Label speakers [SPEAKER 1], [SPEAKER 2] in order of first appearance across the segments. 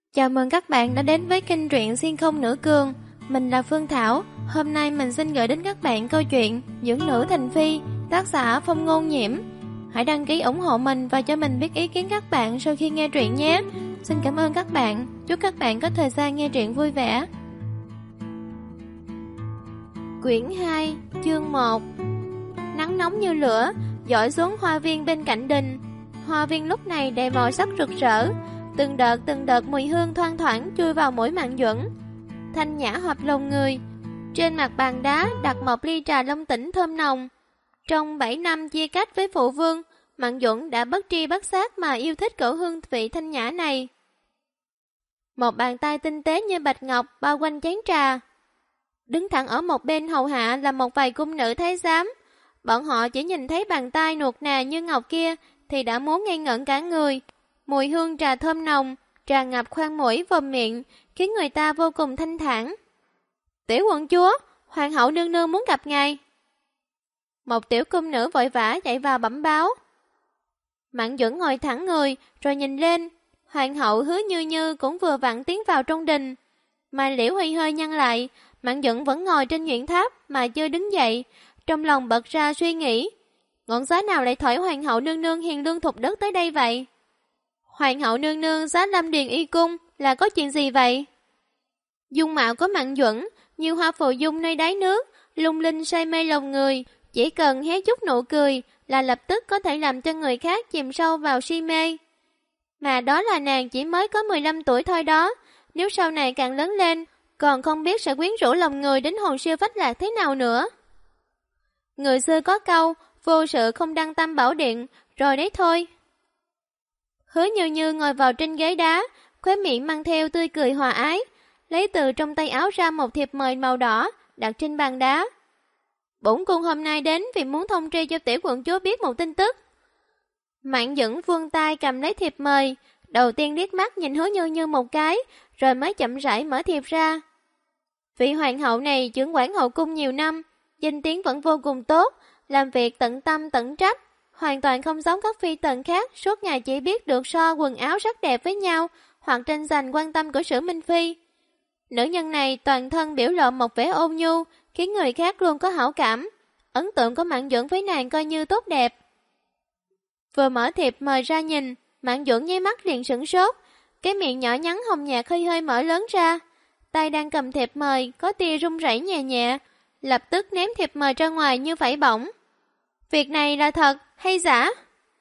[SPEAKER 1] Chào mừng các bạn đã đến với kênh truyện Xuyên Không Nữ Cường. Mình là Phương Thảo. Hôm nay mình xin gửi đến các bạn câu chuyện Dưỡng Nữ Thành Phi, tác giả Phong Ngôn Nhiễm. Hãy đăng ký ủng hộ mình và cho mình biết ý kiến các bạn sau khi nghe truyện nhé. Xin cảm ơn các bạn. Chúc các bạn có thời gian nghe truyện vui vẻ. Quyển 2, chương 1. Nắng nóng như lửa dội xuống hoa viên bên cạnh đình. Hoa viên lúc này đầy màu sắc rực rỡ, từng đợt mùi hương thoang thoảng chui vào mũi Mạn Duẩn, thanh nhã hợp lòng người. Trên mặt bàn đá đặt một ly trà long tỉnh thơm nồng. Trong 7 năm chia cách với phụ vương, Mạn Duẩn đã bất tri bất giác mà yêu thích cỗ hương vị thanh nhã này. Một bàn tay tinh tế như bạch ngọc bao quanh chén trà. Đứng thẳng ở một bên hầu hạ là một vài cung nữ thái giám. Bọn họ chỉ nhìn thấy bàn tay nuột nà như ngọc kia thì đã muốn ngây ngẩn cả người. Mùi hương trà thơm nồng tràn ngập khoang mũi vòm miệng, khiến người ta vô cùng thanh thản. Tiểu quận chúa, hoàng hậu nương nương muốn gặp ngài. Một tiểu cung nữ vội vã chạy vào bẩm báo. Mạn Duẩn ngồi thẳng người rồi nhìn lên. Hoàng hậu Hứa Như Như cũng vừa vặn tiến vào trong đình. Mai Liễu hơi nhăn lại. Mạn Duẩn vẫn ngồi trên nhuyễn tháp mà chưa đứng dậy, trong lòng bật ra suy nghĩ. Ngọn gió nào lại thổi hoàng hậu nương nương hiền lương thục đất tới đây vậy? Hoàng hậu nương nương giá Lâm Điền y cung là có chuyện gì vậy? Dung mạo của Mạn Duẩn như hoa phù dung nơi đáy nước, lung linh say mê lòng người. Chỉ cần hé chút nụ cười là lập tức có thể làm cho người khác chìm sâu vào si mê. Mà đó là nàng chỉ mới có 15 tuổi thôi đó. Nếu sau này càng lớn lên, còn không biết sẽ quyến rũ lòng người đến hồn siêu phách lạc thế nào nữa. Người xưa có câu, vô sự không đăng tam bảo điện, rồi đấy thôi. Hứa Như Như ngồi vào trên ghế đá, khóe miệng mang theo tươi cười hòa ái, lấy từ trong tay áo ra một thiệp mời màu đỏ, đặt trên bàn đá. Bổn cung hôm nay đến vì muốn thông tri cho tiểu quận chúa biết một tin tức. Mạn Duẩn vươn tay cầm lấy thiệp mời, đầu tiên liếc mắt nhìn Hứa Như Như một cái, rồi mới chậm rãi mở thiệp ra. Vị hoàng hậu này trưởng quản hậu cung nhiều năm, danh tiếng vẫn vô cùng tốt, làm việc tận tâm tận trách, hoàn toàn không giống các phi tần khác suốt ngày chỉ biết được so quần áo rất đẹp với nhau hoặc tranh giành quan tâm của Sử Minh Phi. Nữ nhân này toàn thân biểu lộ một vẻ ôn nhu, khiến người khác luôn có hảo cảm. Ấn tượng của Mạn Duẩn với nàng coi như tốt đẹp. Vừa mở thiệp mời ra nhìn, Mạn Duẩn nháy mắt liền sửng sốt, cái miệng nhỏ nhắn hồng nhạt hơi mở lớn ra. Tay đang cầm thiệp mời có tia run rẩy nhẹ nhẹ, lập tức ném thiệp mời ra ngoài như vảy bổng. Việc này là thật hay giả?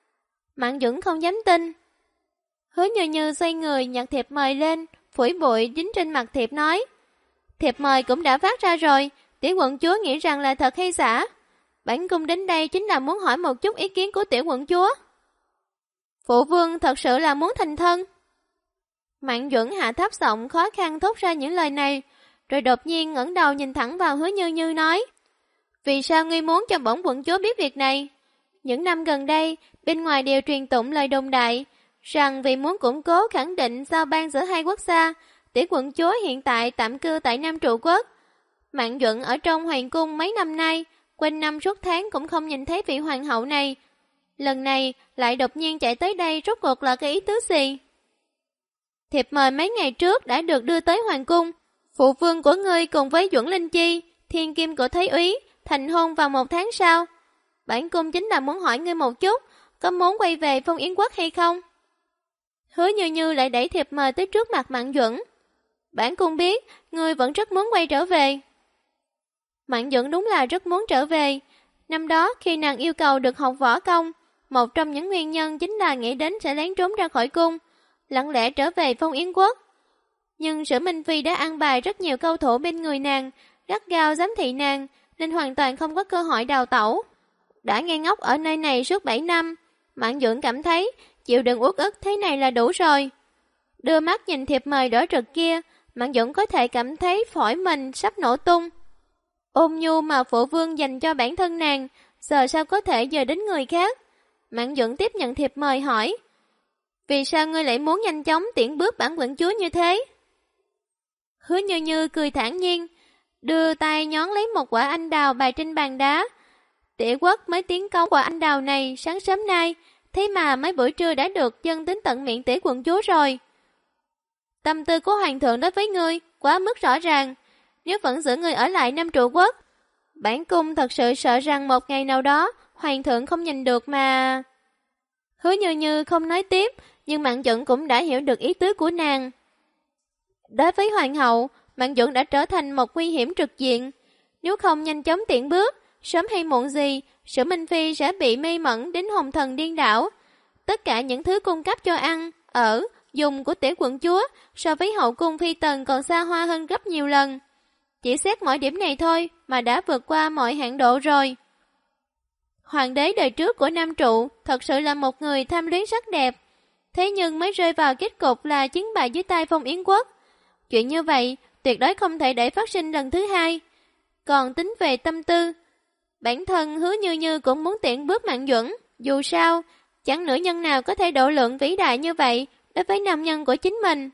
[SPEAKER 1] Mạn Duẩn không dám tin. Hứa Như Như xoay người nhặt thiệp mời lên, phủi bụi dính trên mặt thiệp nói. Thiệp mời cũng đã phát ra rồi, tiểu quận chúa nghĩ rằng là thật hay giả? Bản cung đến đây chính là muốn hỏi một chút ý kiến của tiểu quận chúa. Phụ vương thật sự là muốn thành thân. Mạn Duẩn hạ thấp giọng khó khăn thốt ra những lời này, rồi đột nhiên ngẩng đầu nhìn thẳng vào Hứa Như Như nói. Vì sao ngươi muốn cho bổn quận chúa biết việc này? Những năm gần đây, bên ngoài đều truyền tụng lời đồn đại, rằng vì muốn củng cố khẳng định giao ban giữa hai quốc gia, tiểu quận chúa hiện tại tạm cư tại Nam Trụ Quốc. Mạn Duẩn ở trong hoàng cung mấy năm nay, quanh năm suốt tháng cũng không nhìn thấy vị hoàng hậu này. Lần này lại đột nhiên chạy tới đây, rốt cuộc là cái ý tứ gì? Thiệp mời mấy ngày trước đã được đưa tới hoàng cung. Phụ vương của ngươi cùng với Duẩn Linh Chi, thiên kim của Thái úy, thành hôn vào 1 tháng sau. Bản cung chính là muốn hỏi ngươi một chút, có muốn quay về Phong Yến Quốc hay không? Hứa Như Như lại đẩy thiệp mời tới trước mặt Mạn Duẩn. Bản cung biết, ngươi vẫn rất muốn quay trở về. Mạn Duẩn đúng là rất muốn trở về. Năm đó khi nàng yêu cầu được học võ công, một trong những nguyên nhân chính là nghĩ đến sẽ lén trốn ra khỏi cung, lặng lẽ trở về Phong Yến Quốc. Nhưng Sử Minh Phi đã an bài rất nhiều câu thủ bên người nàng, gắt gao giám thị nàng, nên hoàn toàn không có cơ hội đào tẩu. Đã nghe ngốc ở nơi này suốt 7 năm, Mạn Duẩn cảm thấy chịu đựng uất ức thế này là đủ rồi. Đưa mắt nhìn thiệp mời đỏ rực kia, Mạn Duẩn có thể cảm thấy phổi mình sắp nổ tung. Ôn nhu mà phụ vương dành cho bản thân nàng, giờ sao có thể dời đến người khác? Mạn Duẩn tiếp nhận thiệp mời hỏi. Vì sao ngươi lại muốn nhanh chóng tiễn bước bản quận chúa như thế? Hứa Như Như cười thản nhiên, đưa tay nhón lấy một quả anh đào bày trên bàn đá. Tỉa Quốc mới tiến cống quả anh đào này sáng sớm nay, thế mà mấy buổi trưa đã được dâng đến tận miệng tỉa quận chúa rồi. Tâm tư của hoàng thượng đối với ngươi quá mức rõ ràng, nếu vẫn giữ ngươi ở lại Nam Trụ Quốc, bản cung thật sự sợ rằng một ngày nào đó hoàng thượng không nhìn được mà. Hứa Như Như không nói tiếp, nhưng Mạn Duẩn cũng đã hiểu được ý tứ của nàng. Đối với hoàng hậu, Mạn Duẩn đã trở thành một nguy hiểm trực diện. Nếu không nhanh chóng tiện bước, sớm hay muộn gì, Sử Minh Phi sẽ bị mê mẩn đến hồn thần điên đảo. Tất cả những thứ cung cấp cho ăn, ở, dùng của tiểu quận chúa so với hậu cung phi tần còn xa hoa hơn gấp nhiều lần. Chỉ xét mọi điểm này thôi mà đã vượt qua mọi hạn độ rồi. Hoàng đế đời trước của Nam Trụ thật sự là một người tham luyến sắc đẹp, thế nhưng mới rơi vào kết cục là chiến bại dưới tay Phong Yến Quốc. Chuyện như vậy tuyệt đối không thể để phát sinh lần thứ hai. Còn tính về tâm tư, bản thân Hứa Như Như cũng muốn tiện bước Mạn Duẩn. Dù sao, chẳng nữ nhân nào có thể độ lượng vĩ đại như vậy đối với nam nhân của chính mình.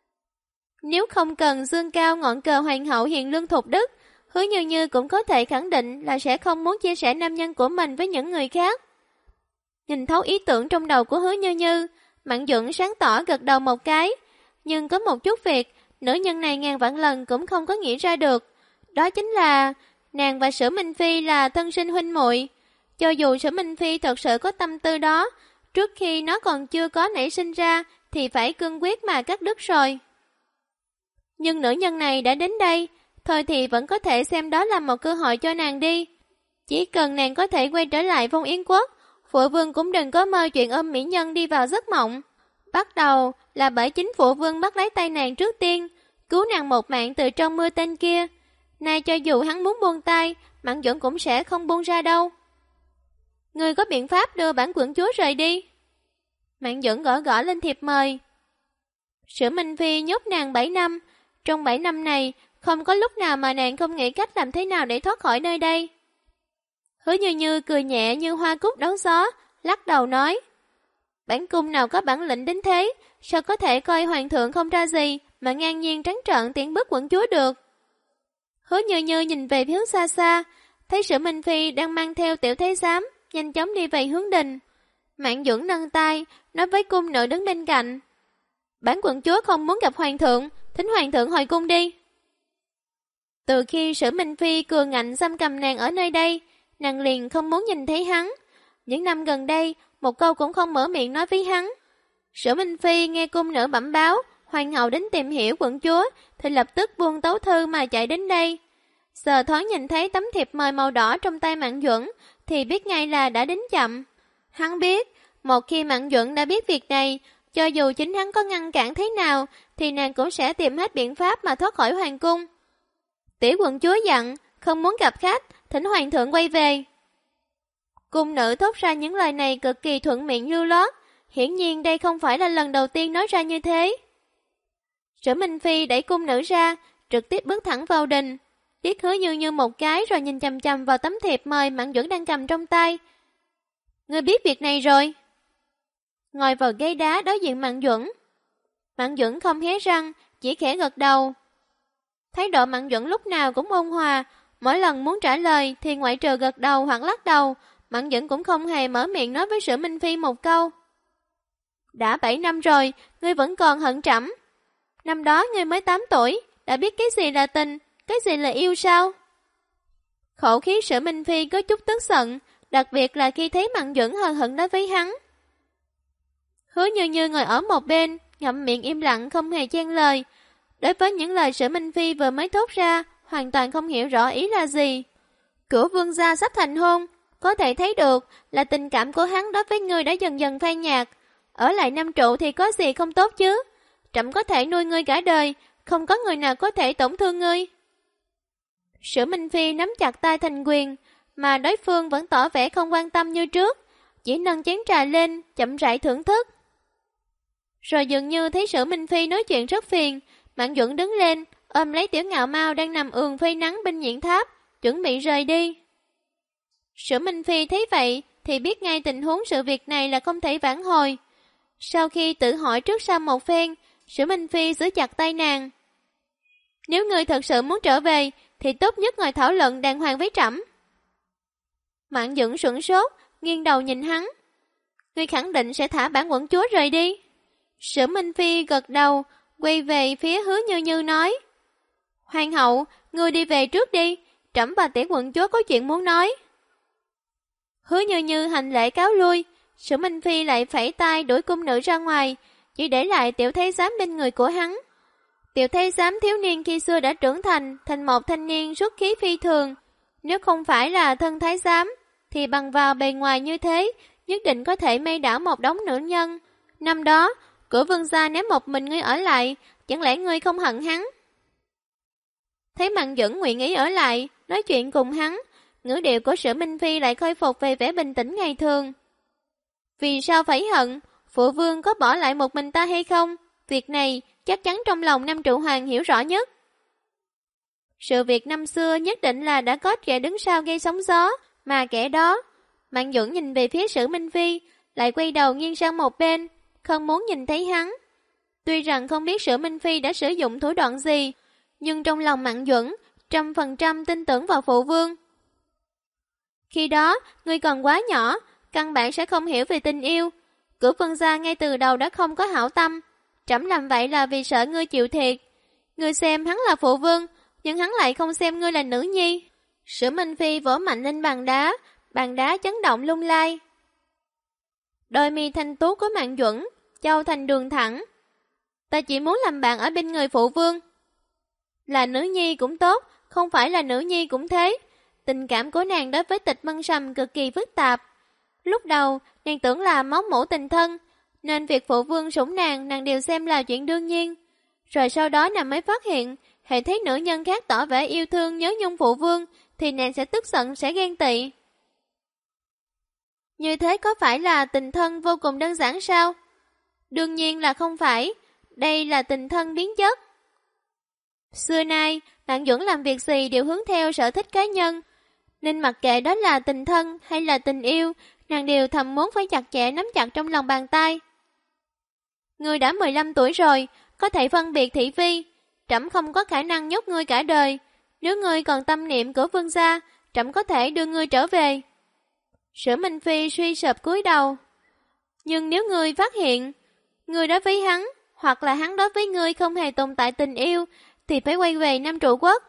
[SPEAKER 1] Nếu không cần dương cao ngọn cờ hoàng hậu hiền lương thục đức, Hứa Như Như cũng có thể khẳng định là sẽ không muốn chia sẻ nam nhân của mình với những người khác. Nhìn thấu ý tưởng trong đầu của Hứa Như Như, Mạn Duẩn sáng tỏ gật đầu một cái. Nhưng có một chút việc, nữ nhân này ngàn vạn lần cũng không có nghĩ ra được. Đó chính là, nàng và Sử Minh Phi là thân sinh huynh muội. Cho dù Sử Minh Phi thật sự có tâm tư đó, trước khi nó còn chưa có nảy sinh ra, thì phải cương quyết mà cắt đứt rồi. Nhưng nữ nhân này đã đến đây, thôi thì vẫn có thể xem đó là một cơ hội cho nàng đi. Chỉ cần nàng có thể quay trở lại Phong Yến Quốc, phụ vương cũng đừng có mơ chuyện ôm mỹ nhân đi vào giấc mộng. Bắt đầu là bởi chính phụ vương bắt lấy tay nàng trước tiên, cứu nàng một mạng từ trong mưa tên kia. Nay cho dù hắn muốn buông tay, Mạn Duẩn cũng sẽ không buông ra đâu. Ngươi có biện pháp đưa bản quận chúa rời đi? Mạn Duẩn gõ gõ lên thiệp mời. Sử Minh Phi nhốt nàng 7 năm, trong 7 năm này không có lúc nào mà nàng không nghĩ cách làm thế nào để thoát khỏi nơi đây. Hứa Như Như cười nhẹ như hoa cúc đón gió, lắc đầu nói: bản cung nào có bản lĩnh đến thế, sao có thể coi hoàng thượng không ra gì mà ngang nhiên trắng trợn tiễn bước quận chúa được. Hứa Như Như nhìn về phía xa xa, thấy Sử Minh Phi đang mang theo tiểu thái giám nhanh chóng đi về hướng đình. Mạn Duẩn nâng tay nói với cung nữ đứng bên cạnh: bản quận chúa không muốn gặp hoàng thượng, thỉnh hoàng thượng hồi cung đi. Từ khi Sử Minh Phi cường ngạnh giam cầm nàng ở nơi đây, nàng liền không muốn nhìn thấy hắn. Những năm gần đây, một câu cũng không mở miệng nói với hắn. Sử Minh Phi nghe cung nữ bẩm báo hoàng hậu đến tìm hiểu quận chúa, thì lập tức buông tấu thư mà chạy đến đây. Giờ thoáng nhìn thấy tấm thiệp mời màu đỏ trong tay Mạn Duẩn, thì biết ngay là đã đến chậm. Hắn biết, một khi Mạn Duẩn đã biết việc này, cho dù chính hắn có ngăn cản thế nào, thì nàng cũng sẽ tìm hết biện pháp mà thoát khỏi hoàng cung. Tiểu quận chúa dặn, không muốn gặp khách, thỉnh hoàng thượng quay về. Cung nữ thốt ra những lời này cực kỳ thuận miệng lưu loát, hiển nhiên đây không phải là lần đầu tiên nói ra như thế. Sử Minh Phi đẩy cung nữ ra, trực tiếp bước thẳng vào đình, liếc Hứa Như Như một cái rồi nhìn chằm chằm vào tấm thiệp mời Mạn Duẩn đang cầm trong tay. Ngươi biết việc này rồi? Ngồi vào ghế đá đối diện Mạn Duẩn. Mạn Duẩn không hé răng, chỉ khẽ gật đầu. Thái độ Mạn Duẩn lúc nào cũng ôn hòa, mỗi lần muốn trả lời thì ngoại trừ gật đầu hoặc lắc đầu, Mạn Duẩn cũng không hề mở miệng nói với Sử Minh Phi một câu. Đã 7 năm rồi, ngươi vẫn còn hận trẫm. Năm đó ngươi mới 8 tuổi, đã biết cái gì là tình, cái gì là yêu sao? Khẩu khí Sử Minh Phi có chút tức giận, đặc biệt là khi thấy Mạn Duẩn hờn hận đối với hắn. Hứa Như Như ngồi ở một bên, ngậm miệng im lặng không hề chen lời. Đối với những lời Sử Minh Phi vừa mới thốt ra, hoàn toàn không hiểu rõ ý là gì. Cửu vương gia sắp thành hôn, có thể thấy được là tình cảm của hắn đối với ngươi đã dần dần phai nhạt. Ở lại Nam Trụ thì có gì không tốt chứ? Trẫm có thể nuôi ngươi cả đời, không có người nào có thể tổn thương ngươi. Sử Minh Phi nắm chặt tay thành quyền, mà đối phương vẫn tỏ vẻ không quan tâm như trước, chỉ nâng chén trà lên, chậm rãi thưởng thức. Rồi dường như thấy Sử Minh Phi nói chuyện rất phiền, Mạn Duẩn đứng lên, ôm lấy Tiểu Ngạo Mao đang nằm ườn phơi nắng bên nhiện tháp, chuẩn bị rời đi. Sử Minh Phi thấy vậy thì biết ngay tình huống sự việc này là không thể vãn hồi. Sau khi tự hỏi trước sau một phen, Sử Minh Phi giữ chặt tay nàng. Nếu ngươi thật sự muốn trở về thì tốt nhất ngồi thảo luận đàng hoàng với trẫm. Mạn Duẩn sửng sốt, nghiêng đầu nhìn hắn. Ngươi khẳng định sẽ thả bản quận chúa rời đi. Sử Minh Phi gật đầu, quay về phía Hứa Như Như nói: Hoàng hậu, ngươi đi về trước đi, trẫm và tiểu quận chúa có chuyện muốn nói. Hứa Như Như hành lễ cáo lui, Sử Minh Phi lại phẩy tay đuổi cung nữ ra ngoài, chỉ để lại tiểu thái giám bên người của hắn. Tiểu thái giám thiếu niên khi xưa đã trưởng thành một thanh niên xuất khí phi thường. Nếu không phải là thân thái giám, thì bằng vào bề ngoài như thế, nhất định có thể mê đảo một đống nữ nhân. Năm đó, cửa vương gia nếu một mình ngươi ở lại, chẳng lẽ ngươi không hận hắn? Thấy Mạn Duẩn nguyện ý ở lại, nói chuyện cùng hắn, ngữ điệu của Sử Minh Phi lại khôi phục về vẻ bình tĩnh ngày thường. Vì sao phải hận? Phụ vương có bỏ lại một mình ta hay không? Việc này chắc chắn trong lòng Nam Trụ Hoàng hiểu rõ nhất. Sự việc năm xưa nhất định là đã có kẻ đứng sau gây sóng gió, mà kẻ đó... Mạn Duẩn nhìn về phía Sử Minh Phi, lại quay đầu nghiêng sang một bên, không muốn nhìn thấy hắn. Tuy rằng không biết Sử Minh Phi đã sử dụng thủ đoạn gì, nhưng trong lòng Mạn Duẩn 100% tin tưởng vào phụ vương. Khi đó, ngươi còn quá nhỏ, căn bản sẽ không hiểu về tình yêu. Cửa vương gia ngay từ đầu đã không có hảo tâm. Trẫm làm vậy là vì sợ ngươi chịu thiệt. Ngươi xem hắn là phụ vương, nhưng hắn lại không xem ngươi là nữ nhi. Sử Minh Phi vỗ mạnh lên bàn đá chấn động lung lay. Đôi mi thanh tú của Mạn Duẩn châu thành đường thẳng. Ta chỉ muốn làm bạn ở bên người phụ vương. Là nữ nhi cũng tốt, không phải là nữ nhi cũng thế. Tình cảm của nàng đối với Tịch Mân Sầm cực kỳ phức tạp. Lúc đầu, nàng tưởng là máu mủ tình thân, nên việc phụ vương sủng nàng đều xem là chuyện đương nhiên. Rồi sau đó nàng mới phát hiện, hệ thấy nữ nhân khác tỏ vẻ yêu thương nhớ nhung phụ vương, thì nàng sẽ tức giận, sẽ ghen tị. Như thế có phải là tình thân vô cùng đơn giản sao? Đương nhiên là không phải, đây là tình thân biến chất. Xưa nay, Mạn Duẩn làm việc gì đều hướng theo sở thích cá nhân, nên mặc kệ đó là tình thân hay là tình yêu, nàng đều thầm muốn phải chặt chẽ nắm chặt trong lòng bàn tay. Ngươi đã 15 tuổi rồi, có thể phân biệt thị phi, trẫm không có khả năng nhốt ngươi cả đời. Nếu ngươi còn tâm niệm của vương gia, trẫm có thể đưa ngươi trở về. Sử Minh Phi suy sụp cúi đầu. Nhưng nếu ngươi phát hiện, ngươi đối với hắn, hoặc là hắn đối với ngươi không hề tồn tại tình yêu, thì phải quay về Nam Trụ Quốc.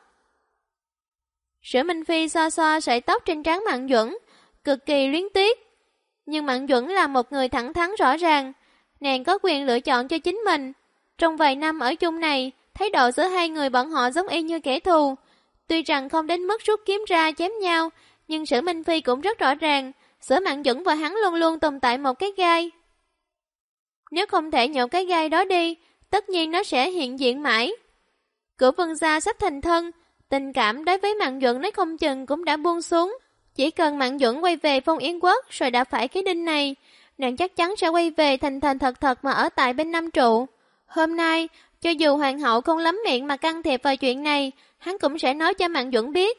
[SPEAKER 1] Sử Minh Phi xoa xoa sợi tóc trên trán Mạn Duẩn, cực kỳ luyến tiếc. Nhưng Mạn Duẩn là một người thẳng thắn rõ ràng, nàng có quyền lựa chọn cho chính mình. Trong vài năm ở chung này, thái độ giữa hai người bọn họ giống y như kẻ thù. Tuy rằng không đến mức rút kiếm ra chém nhau, nhưng Sử Minh Phi cũng rất rõ ràng, giữa Mạn Duẩn và hắn luôn luôn tồn tại một cái gai. Nếu không thể nhổ cái gai đó đi, tất nhiên nó sẽ hiện diện mãi. Cửa vương gia sắp thành thân, tình cảm đối với Mạn Duẩn nói không chừng cũng đã buông xuống. Chỉ cần Mạn Duẩn quay về Phong Yến Quốc rồi đã phải cái đinh này, nàng chắc chắn sẽ quay về thành thật mà ở tại bên Nam Trụ. Hôm nay, cho dù hoàng hậu không lắm miệng mà can thiệp vào chuyện này, hắn cũng sẽ nói cho Mạn Duẩn biết.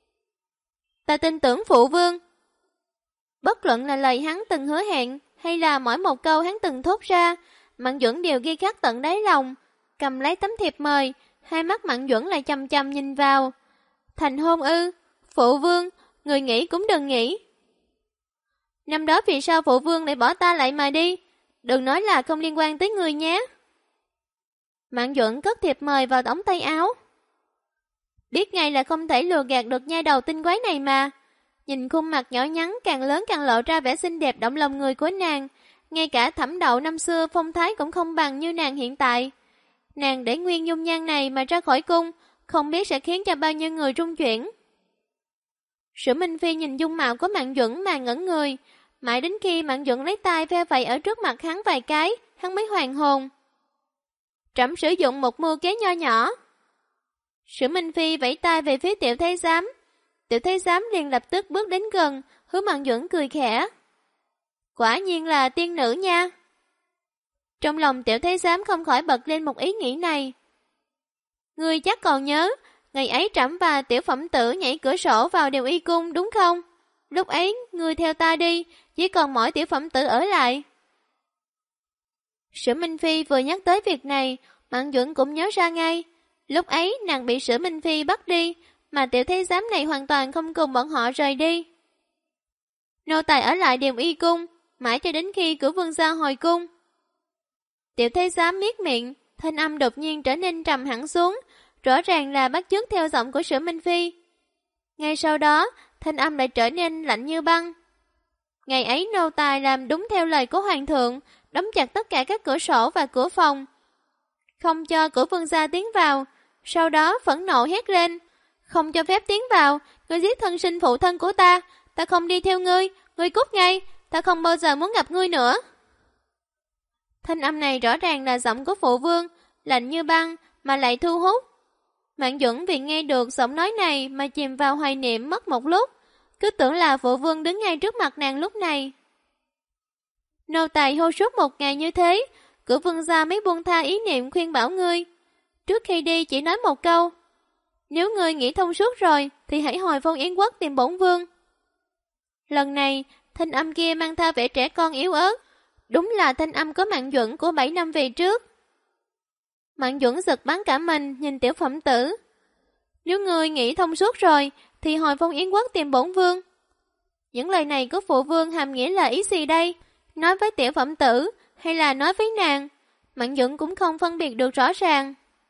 [SPEAKER 1] Ta tin tưởng phụ vương. Bất luận là lời hắn từng hứa hẹn, hay là mỗi một câu hắn từng thốt ra, Mạn Duẩn đều ghi khắc tận đáy lòng. Cầm lấy tấm thiệp mời, hai mắt Mạn Duẩn lại chằm chằm nhìn vào. Thành hôn ư? Phụ vương, người nghĩ cũng đừng nghĩ. Năm đó vì sao phụ vương lại bỏ ta lại mà đi? Đừng nói là không liên quan tới người nhé. Mạn Duẩn cất thiệp mời vào ống tay áo. Biết ngay là không thể lừa gạt được nha đầu tinh quái này mà. Nhìn khuôn mặt nhỏ nhắn càng lớn càng lộ ra vẻ xinh đẹp động lòng người của nàng. Ngay cả Thẩm Đậu năm xưa phong thái cũng không bằng như nàng hiện tại. Nàng để nguyên dung nhan này mà ra khỏi cung, không biết sẽ khiến cho bao nhiêu người rung chuyển. Sử Minh Phi nhìn dung mạo của Mạn Duẩn mà ngẩn người, mãi đến khi Mạn Duẩn lấy tay ve vẩy ở trước mặt hắn vài cái, hắn mới hoàn hồn. Trẫm sử dụng một mưu kế nho nhỏ. Sử Minh Phi vẫy tay về phía tiểu thái giám. Tiểu thái giám liền lập tức bước đến gần, hướng Mạn Duẩn cười khẽ. Quả nhiên là tiên nữ nha. Trong lòng tiểu thái giám không khỏi bật lên một ý nghĩ này. Ngươi chắc còn nhớ, ngày ấy trẫm và tiểu phẩm tử nhảy cửa sổ vào Điều Y Cung đúng không? Lúc ấy, ngươi theo ta đi, chỉ còn mỗi tiểu phẩm tử ở lại. Sử Minh Phi vừa nhắc tới việc này, Mạn Duẩn cũng nhớ ra ngay. Lúc ấy nàng bị Sử Minh Phi bắt đi, mà tiểu thái giám này hoàn toàn không cùng bọn họ rời đi. Nô tài ở lại Điều Y Cung, mãi cho đến khi cửa vương gia hồi cung. Tiểu thái giám miết miệng, thanh âm đột nhiên trở nên trầm hẳn xuống, rõ ràng là bắt chước theo giọng của Sử Minh Phi. Ngay sau đó, thanh âm lại trở nên lạnh như băng. Ngày ấy nô tài làm đúng theo lời của hoàng thượng, đóng chặt tất cả các cửa sổ và cửa phòng, không cho của vương gia tiến vào. Sau đó phẫn nộ hét lên, không cho phép tiến vào, ngươi giết thân sinh phụ thân của ta không đi theo ngươi, ngươi cút ngay, ta không bao giờ muốn gặp ngươi nữa. Thanh âm này rõ ràng là giọng của phụ vương, lạnh như băng mà lại thu hút. Mạn Duẩn vì nghe được giọng nói này mà chìm vào hoài niệm mất một lúc, cứ tưởng là phụ vương đứng ngay trước mặt nàng lúc này. Nô tài hô suốt một ngày như thế, cửa vương gia mới buông tha ý niệm khuyên bảo ngươi. Trước khi đi chỉ nói một câu, nếu ngươi nghĩ thông suốt rồi thì hãy hồi Phong Yến Quốc tìm bổn vương. Lần này, thanh âm kia mang theo vẻ trẻ con yếu ớt, đúng là thanh âm của Mạn Duẩn của 7 năm về trước. Mạn Duẩn giật bắn cả mình nhìn Tiểu Phẩm Tử. Nếu ngươi nghĩ thông suốt rồi thì hồi Phong Yến Quốc tìm bổn vương. Những lời này của phụ vương hàm nghĩa là ý gì đây? Nói với Tiểu Phẩm Tử hay là nói với nàng? Mạn Duẩn cũng không phân biệt được rõ ràng.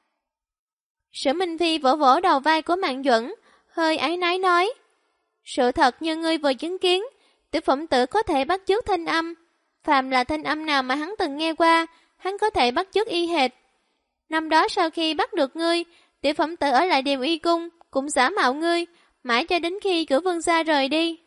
[SPEAKER 1] Sử Minh Phi vỗ vỗ đầu vai của Mạn Duẩn, hơi áy náy nói, sự thật như ngươi vừa chứng kiến, Tiểu Phẩm Tử có thể bắt chước thanh âm. Phàm là thanh âm nào mà hắn từng nghe qua, hắn có thể bắt chước y hệt. Năm đó sau khi bắt được ngươi, Tiểu Phẩm Tử ở lại Điềm Y Cung, cũng giả mạo ngươi, mãi cho đến khi cửa vương gia rời đi.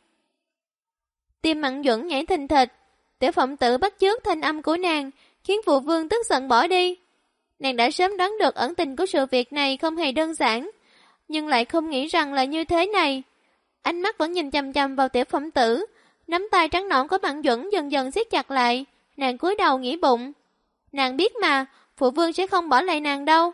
[SPEAKER 1] Tim Mạn Duẩn nhảy thình thịch, Tiểu Phẩm Tử bắt chước thanh âm của nàng, khiến phụ vương tức giận bỏ đi. Nàng đã sớm đoán được ẩn tình của sự việc này không hề đơn giản, nhưng lại không nghĩ rằng là như thế này. Ánh mắt vẫn nhìn chằm chằm vào Tiểu Phẩm Tử, nắm tay trắng nõn của Mạn Duẩn dần dần siết chặt lại, nàng cúi đầu nghĩ bụng. Nàng biết mà, phụ vương sẽ không bỏ lại nàng đâu.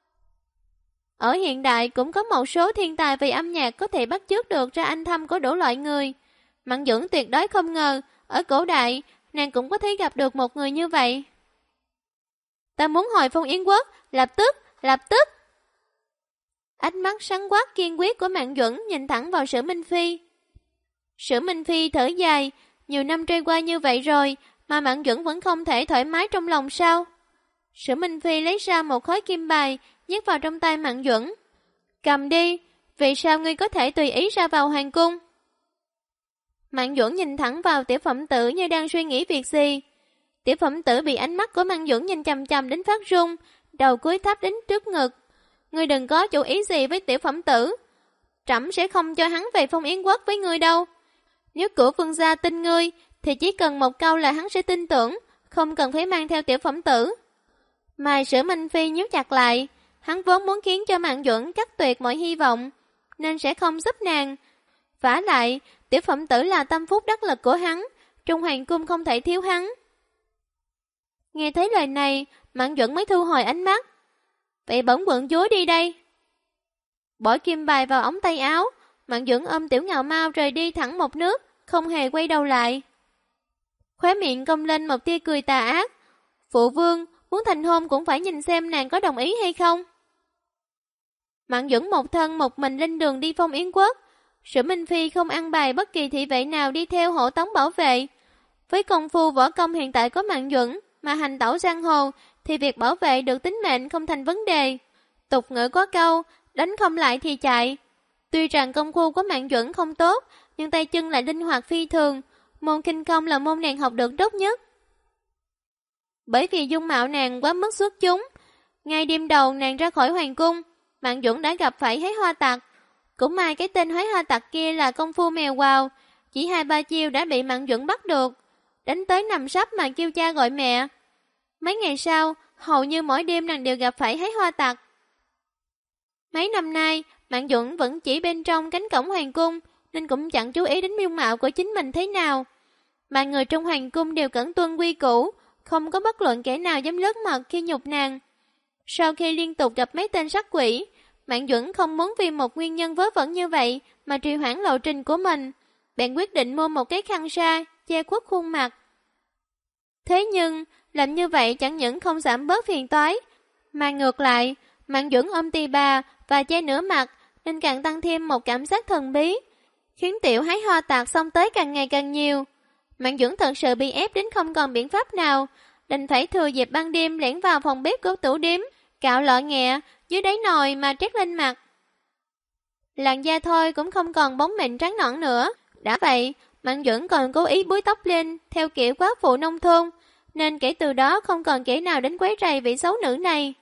[SPEAKER 1] Ở hiện đại cũng có một số thiên tài về âm nhạc có thể bắt chước được ra âm thanh của đủ loại người. Mạn Duẩn tuyệt đối không ngờ, ở cổ đại, nàng cũng có thể gặp được một người như vậy. Ta muốn hồi Phong Yến Quốc, lập tức. Ánh mắt sáng quắc kiên quyết của Mạn Duẩn nhìn thẳng vào Sử Minh Phi. Sử Minh Phi thở dài, nhiều năm trôi qua như vậy rồi mà Mạn Duẩn vẫn không thể thoải mái trong lòng sao? Sử Minh Phi lấy ra một khối kim bài, nhét vào trong tay Mạn Duẩn. Cầm đi, vì sao ngươi có thể tùy ý ra vào hoàng cung? Mạn Duẩn nhìn thẳng vào Tiểu Phẩm Tử như đang suy nghĩ việc gì. Tiểu Phẩm Tử bị ánh mắt của Mạn Duẩn nhìn chằm chằm đến phát run, đầu cúi thấp đến trước ngực. Ngươi đừng có chủ ý gì với Tiểu Phẩm Tử. Trẫm sẽ không cho hắn về Phong Yến Quốc với ngươi đâu. Nếu cửa vương gia tin ngươi, thì chỉ cần một câu là hắn sẽ tin tưởng, không cần phải mang theo Tiểu Phẩm Tử. Mày Sử Minh Phi nhíu chặt lại, hắn vốn muốn khiến cho Mạn Duẩn cắt tuyệt mọi hy vọng, nên sẽ không giúp nàng. Vả lại, Tiểu Phẩm Tử là tâm phúc đắc lực của hắn, trong hoàng cung không thể thiếu hắn. Nghe thấy lời này, Mạn Duẩn mới thu hồi ánh mắt. Vậy bổn quận chúa đi đây. Bỏ kim bài vào ống tay áo, Mạn Duẩn ôm Tiểu Ngạo Mao rời đi thẳng một nước, không hề quay đầu lại. Khóe miệng cong lên một tia cười tà ác. Phụ vương, muốn thành hôn cũng phải nhìn xem nàng có đồng ý hay không. Mạn Duẩn một thân một mình lên đường đi Phong Yến Quốc. Sử Minh Phi không ăn bài bất kỳ thị vệ nào đi theo hộ tống bảo vệ. Với công phu võ công hiện tại có Mạn Duẩn mà hành tẩu giang hồ thì việc bảo vệ được tính mệnh không thành vấn đề. Tục ngữ có câu, đánh không lại thì chạy. Tuy rằng công phu của Mạn Duẩn không tốt, nhưng tay chân lại linh hoạt phi thường. Môn kinh công là môn nàng học được tốt nhất. Bởi vì dung mạo nàng quá mức xuất chúng, ngay đêm đầu nàng ra khỏi hoàng cung, Mạn Duẩn đã gặp phải Hái Hoa Tặc. Cũng may cái tên Hái Hoa Tặc kia là công phu mèo quào, chỉ 2-3 chiêu đã bị Mạn Duẩn bắt được, đánh tới nằm sấp mà kêu cha gọi mẹ. Mấy ngày sau, hầu như mỗi đêm nàng đều gặp phải Hái Hoa Tặc. Mấy năm nay, Mạn Duẩn vẫn chỉ bên trong cánh cổng hoàng cung, nên cũng chẳng chú ý đến dung mạo của chính mình thế nào. Mà người trong hoàng cung đều cẩn tuân quy củ, không có bất luận kẻ nào dám lướt mặt khi nhục nàng. Sau khi liên tục gặp mấy tên sát quỷ, Mạn Duẩn không muốn vì một nguyên nhân vớ vẩn như vậy mà trì hoãn lộ trình của mình, bèn quyết định mua một cái khăn sa che khuất khuôn mặt. Thế nhưng, làm như vậy chẳng những không giảm bớt phiền toái, mà ngược lại, Mạn Duẩn ôm tì bà và che nửa mặt nên càng tăng thêm một cảm giác thần bí, khiến Tiểu Hái Hoa Tặc xông tới càng ngày càng nhiều. Mạn Duẩn thật sự bị ép đến không còn biện pháp nào, đành phải thừa dịp ban đêm lẻn vào phòng bếp của tủ điếm, cạo lọ nghẹ dưới đáy nồi mà trét lên mặt. Làn da thôi cũng không còn bóng mịn trắng nõn nữa. Đã vậy, Mạn Duẩn còn cố ý búi tóc lên theo kiểu quá phụ nông thôn, nên kể từ đó không còn kẻ nào đến quấy rầy vị xấu nữ này.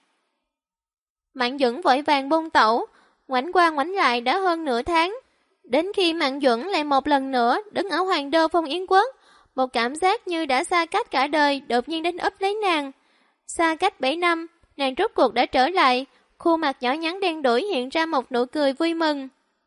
[SPEAKER 1] Mạn Duẩn vội vàng buông tẩu, ngoảnh qua ngoảnh lại đã hơn nửa tháng. Đến khi Mạn Duẩn lại một lần nữa đứng ở Hoàng đô Phong Yến Quốc, một cảm giác như đã xa cách cả đời đột nhiên đến ấp lấy nàng. Xa cách 7 năm, nàng rốt cuộc đã trở lại, khuôn mặt nhỏ nhắn đen đủi hiện ra một nụ cười vui mừng.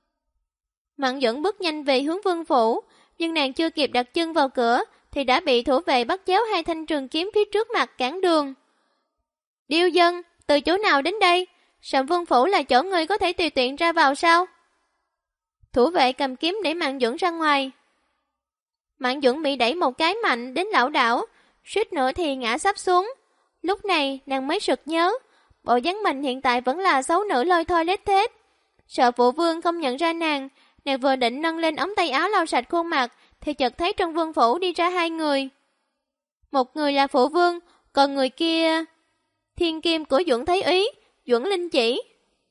[SPEAKER 1] Mạn Duẩn bước nhanh về hướng vương phủ, nhưng nàng chưa kịp đặt chân vào cửa thì đã bị thủ vệ bắt chéo hai thanh trường kiếm phía trước mặt cản đường. Điêu dân, từ chỗ nào đến đây? Sầm vương phủ là chỗ người có thể tùy tiện ra vào sao? Thủ vệ cầm kiếm để Mạn Duẩn ra ngoài. Mạn Duẩn bị đẩy một cái mạnh đến lảo đảo, suýt nữa thì ngã sắp xuống. Lúc này nàng mới sực nhớ, bộ dáng mình hiện tại vẫn là xấu nữ lôi thôi lết thết. Sợ phụ vương không nhận ra nàng vừa định nâng lên ống tay áo lau sạch khuôn mặt thì chợt thấy trong vương phủ đi ra hai người. Một người là phụ vương, còn người kia thiên kim của Duẩn Thái Úy, Duẩn Linh Chỉ.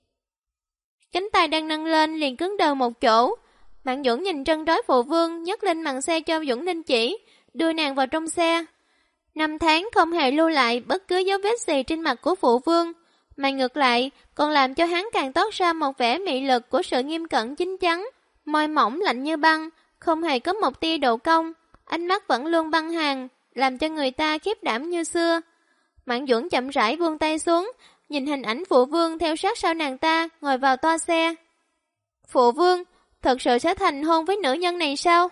[SPEAKER 1] Cánh tay đang nâng lên liền cứng đờ một chỗ. Mạn Duẩn nhìn trân trối phụ vương nhấc lên màn xe cho Duẩn Linh Chỉ, đưa nàng vào trong xe. 5 tháng không hề lưu lại bất cứ dấu vết gì trên mặt của phụ vương, mà ngược lại còn làm cho hắn càng toát ra một vẻ mị lực của sự nghiêm cẩn chín chắn. Môi mỏng lạnh như băng, không hề có một tia độ cong, ánh mắt vẫn luôn băng hàn, làm cho người ta khiếp đảm như xưa. Mạn Duẩn chậm rãi buông tay xuống, nhìn hình ảnh phụ vương theo sát sau nàng ta ngồi vào toa xe. Phụ vương, thật sự sẽ thành hôn với nữ nhân này sao?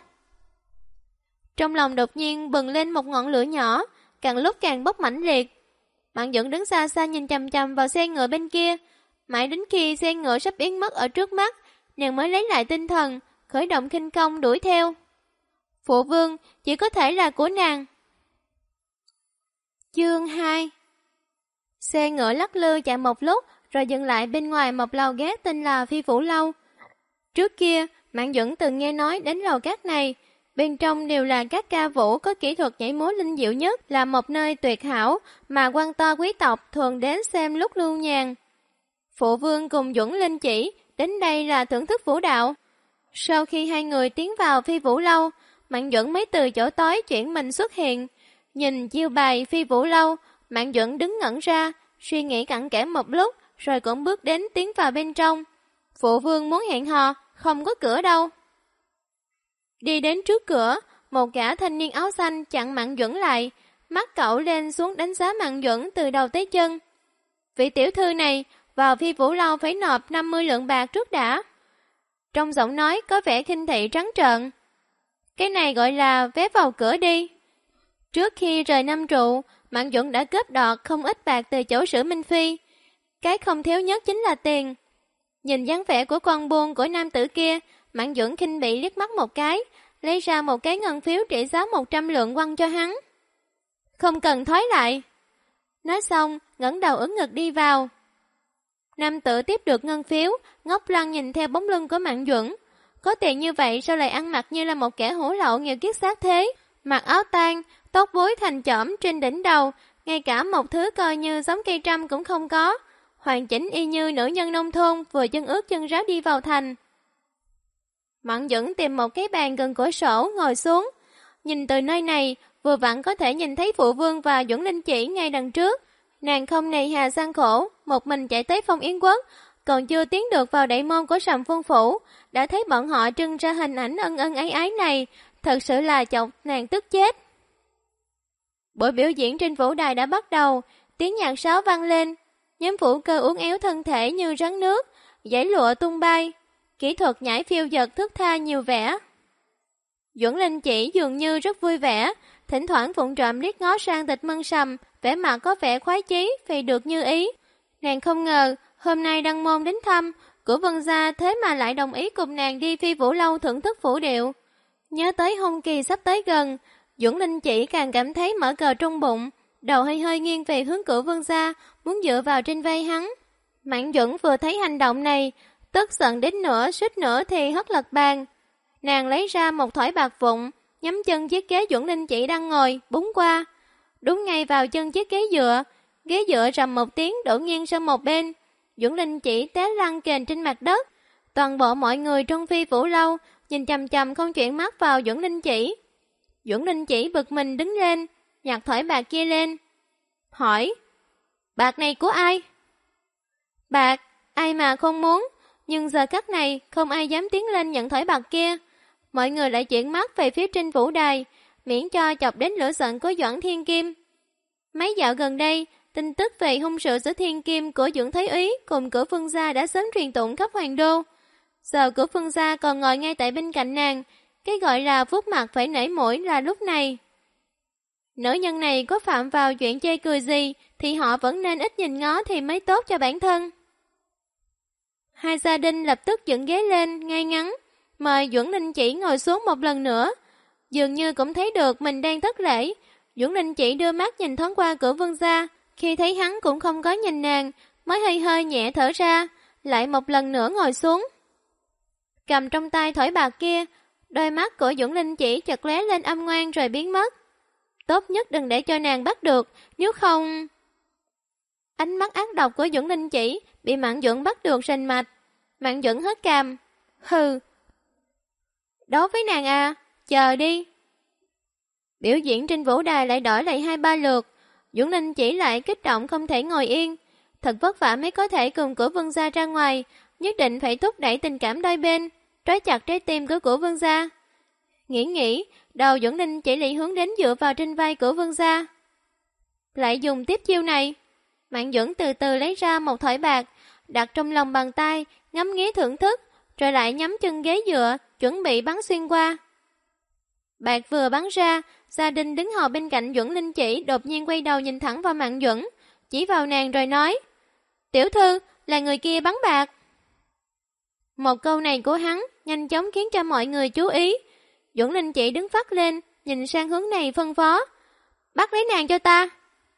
[SPEAKER 1] Trong lòng đột nhiên bừng lên một ngọn lửa nhỏ, càng lúc càng bốc mãnh liệt. Mạn Duẩn đứng xa xa nhìn chằm chằm vào xe ngựa bên kia, mãi đến khi xe ngựa sắp biến mất ở trước mắt, nàng mới lấy lại tinh thần, khởi động khinh công đuổi theo. Phụ vương chỉ có thể là của nàng. Chương 2. Xe ngựa lắc lư chạy một lúc rồi dừng lại bên ngoài một lầu gác tên là Phi Phủ Lâu. Trước kia, Mạn Duẩn từng nghe nói đến lầu gác này, bên trong đều là các ca vũ có kỹ thuật nhảy múa linh diệu nhất, là một nơi tuyệt hảo mà quan to quý tộc thường đến xem lúc lưu nhàn. Phụ vương cùng Duẩn Linh Chỉ đến đây là thưởng thức vũ đạo. Sau khi hai người tiến vào Phi Vũ Lâu, Mạn Duẩn mới từ chỗ tối chuyển mình xuất hiện. Nhìn chiêu bài Phi Vũ Lâu, Mạn Duẩn đứng ngẩn ra, suy nghĩ cặn kẽ một lúc, rồi cũng bước đến tiến vào bên trong. Phụ vương muốn hẹn hò, không có cửa đâu. Đi đến trước cửa, một gã thanh niên áo xanh chặn Mạn Duẩn lại, mắt cậu lên xuống đánh giá Mạn Duẩn từ đầu tới chân. Vị tiểu thư này, vào Phi Vũ Lâu phải nộp 50 lượng bạc trước đã. Trong giọng nói có vẻ khinh thị trắng trợn. Cái này gọi là vé vào cửa đi. Trước khi rời Nam Trụ, Mạn Duẩn đã cướp đoạt không ít bạc từ chỗ Sử Minh Phi. Cái không thiếu nhất chính là tiền. Nhìn dáng vẻ của con buôn của nam tử kia, Mạn Duẩn khinh bị liếc mắt một cái, lấy ra một cái ngân phiếu trị giá 100 lượng quăng cho hắn. Không cần thoái lại. Nói xong, ngẩng đầu ưỡn ngực đi vào. Nam tử tiếp được ngân phiếu, ngốc lăng nhìn theo bóng lưng của Mạn Duẩn. Có tiền như vậy sao lại ăn mặc như là một kẻ hổ lậu nghèo kiết xác thế? Mặc áo tang, tóc búi thành chỏm trên đỉnh đầu, ngay cả một thứ coi như giống cây trăm cũng không có. Hoàn chỉnh y như nữ nhân nông thôn vừa chân ướt chân ráo đi vào thành. Mạn Duẩn tìm một cái bàn gần cửa sổ ngồi xuống. Nhìn từ nơi này, vừa vặn có thể nhìn thấy phụ vương và Duẩn Linh Chỉ ngay đằng trước. Nàng không nề hà gian khổ, một mình chạy tới Phong Yến Quốc, còn chưa tiến được vào đại môn của Sầm Vương Phủ, đã thấy bọn họ trưng ra hình ảnh ân ân ái ái này, thật sự là chọc nàng tức chết. Buổi biểu diễn trên vũ đài đã bắt đầu, tiếng nhạc sáo vang lên, nhóm vũ cơ uốn éo thân thể như rắn nước, dãy lụa tung bay, kỹ thuật nhảy phiêu dật thướt tha nhiều vẻ. Duẩn Linh Chỉ dường như rất vui vẻ, thỉnh thoảng vụng trộm liếc ngó sang Tịch Mân Sầm, vẻ mặt có vẻ khoái chí vì được như ý. Nàng không ngờ hôm nay đăng môn đến thăm của Vân gia, thế mà lại đồng ý cùng nàng đi Phi Vũ Lâu thưởng thức vũ điệu. Nhớ tới hôn kỳ sắp tới gần, Duẩn Linh Chỉ càng cảm thấy mở cờ trong bụng, đầu hơi hơi nghiêng về hướng cửa Vân gia, muốn dựa vào trên vai hắn. Mạn Duẩn vừa thấy hành động này, tức giận đến nửa suýt nữa thì hất lật bàn. Nàng lấy ra một thỏi bạc vụn, nhắm chân chiếc ghế Duẩn Linh Chỉ đang ngồi, búng qua. đúng ngay vào chân chiếc ghế dựa rầm một tiếng đổ nghiêng sang một bên. Duẩn Linh Chỉ té lăn kềnh trên mặt đất. Toàn bộ mọi người trong Phi Vũ Lâu nhìn chằm chằm không chuyển mắt vào Duẩn Linh Chỉ. Duẩn Linh Chỉ bực mình đứng lên, nhặt thỏi bạc kia lên, hỏi: "Bạc này của ai?" "Bạc, ai mà không muốn, nhưng giờ khắc này không ai dám tiến lên nhận thỏi bạc kia." Mọi người lại chuyển mắt về phía trên vũ đài, miễn cho chọc đến lửa giận của Doãn Thiên Kim. Mấy dạo gần đây, tin tức về hung sự giữa Thiên Kim của Doãn Thái Úy cùng Cửu Phương gia đã sớm truyền tụng khắp hoàng đô. Giờ Cửu Phương gia còn ngồi ngay tại bên cạnh nàng, cái gọi là vuốt mặt phải nể mũi là lúc này. Nữ nhân này có phạm vào chuyện chê cười gì thì họ vẫn nên ít nhìn ngó thì mới tốt cho bản thân. Hai gia đình lập tức dựng ghế lên ngay ngắn, mời Duẩn Linh Chỉ ngồi xuống một lần nữa. Dường như cũng thấy được mình đang thất lễ. Duẩn Linh Chỉ đưa mắt nhìn thoáng qua Cửu Vương gia, khi thấy hắn cũng không có nhìn nàng, mới hơi hơi nhẹ thở ra, lại một lần nữa ngồi xuống. Cầm trong tay thỏi bạc kia, đôi mắt của Duẩn Linh Chỉ chợt lóe lên âm ngoan rồi biến mất. Tốt nhất đừng để cho nàng bắt được, nếu không... Ánh mắt ác độc của Duẩn Linh Chỉ bị Mạn Duẩn bắt được rành mạch. Mạn Duẩn hất cằm: "Hừ, đấu với nàng à, chờ đi." Biểu diễn trên vũ đài lại đổi lại 2-3 lượt. Duẩn Linh Chỉ lại kích động không thể ngồi yên. Thật vất vả mới có thể cùng Cửu Vương gia ra ngoài, nhất định phải thúc đẩy tình cảm đôi bên, trói chặt trái tim của Cửu Vương gia. Nghĩ, đầu Duẩn Linh Chỉ lại hướng đến dựa vào trên vai Cửu Vương gia. Lại dùng tiếp chiêu này. Mạn Duẩn từ từ lấy ra một thỏi bạc, đặt trong lòng bàn tay, ngắm nghía thưởng thức, rồi lại nhắm chân ghế dựa, chuẩn bị bắn xuyên qua. Bạc vừa bắn ra, Gia Đình đứng hầu bên cạnh Duẩn Linh Chỉ đột nhiên quay đầu nhìn thẳng vào Mạn Duẩn, chỉ vào nàng rồi nói: "Tiểu thư, là người kia bắn bạc." Một câu này của hắn nhanh chóng khiến cho mọi người chú ý. Duẩn Linh Chỉ đứng phắt lên, nhìn sang hướng này phân phó: "Bắt lấy nàng cho ta."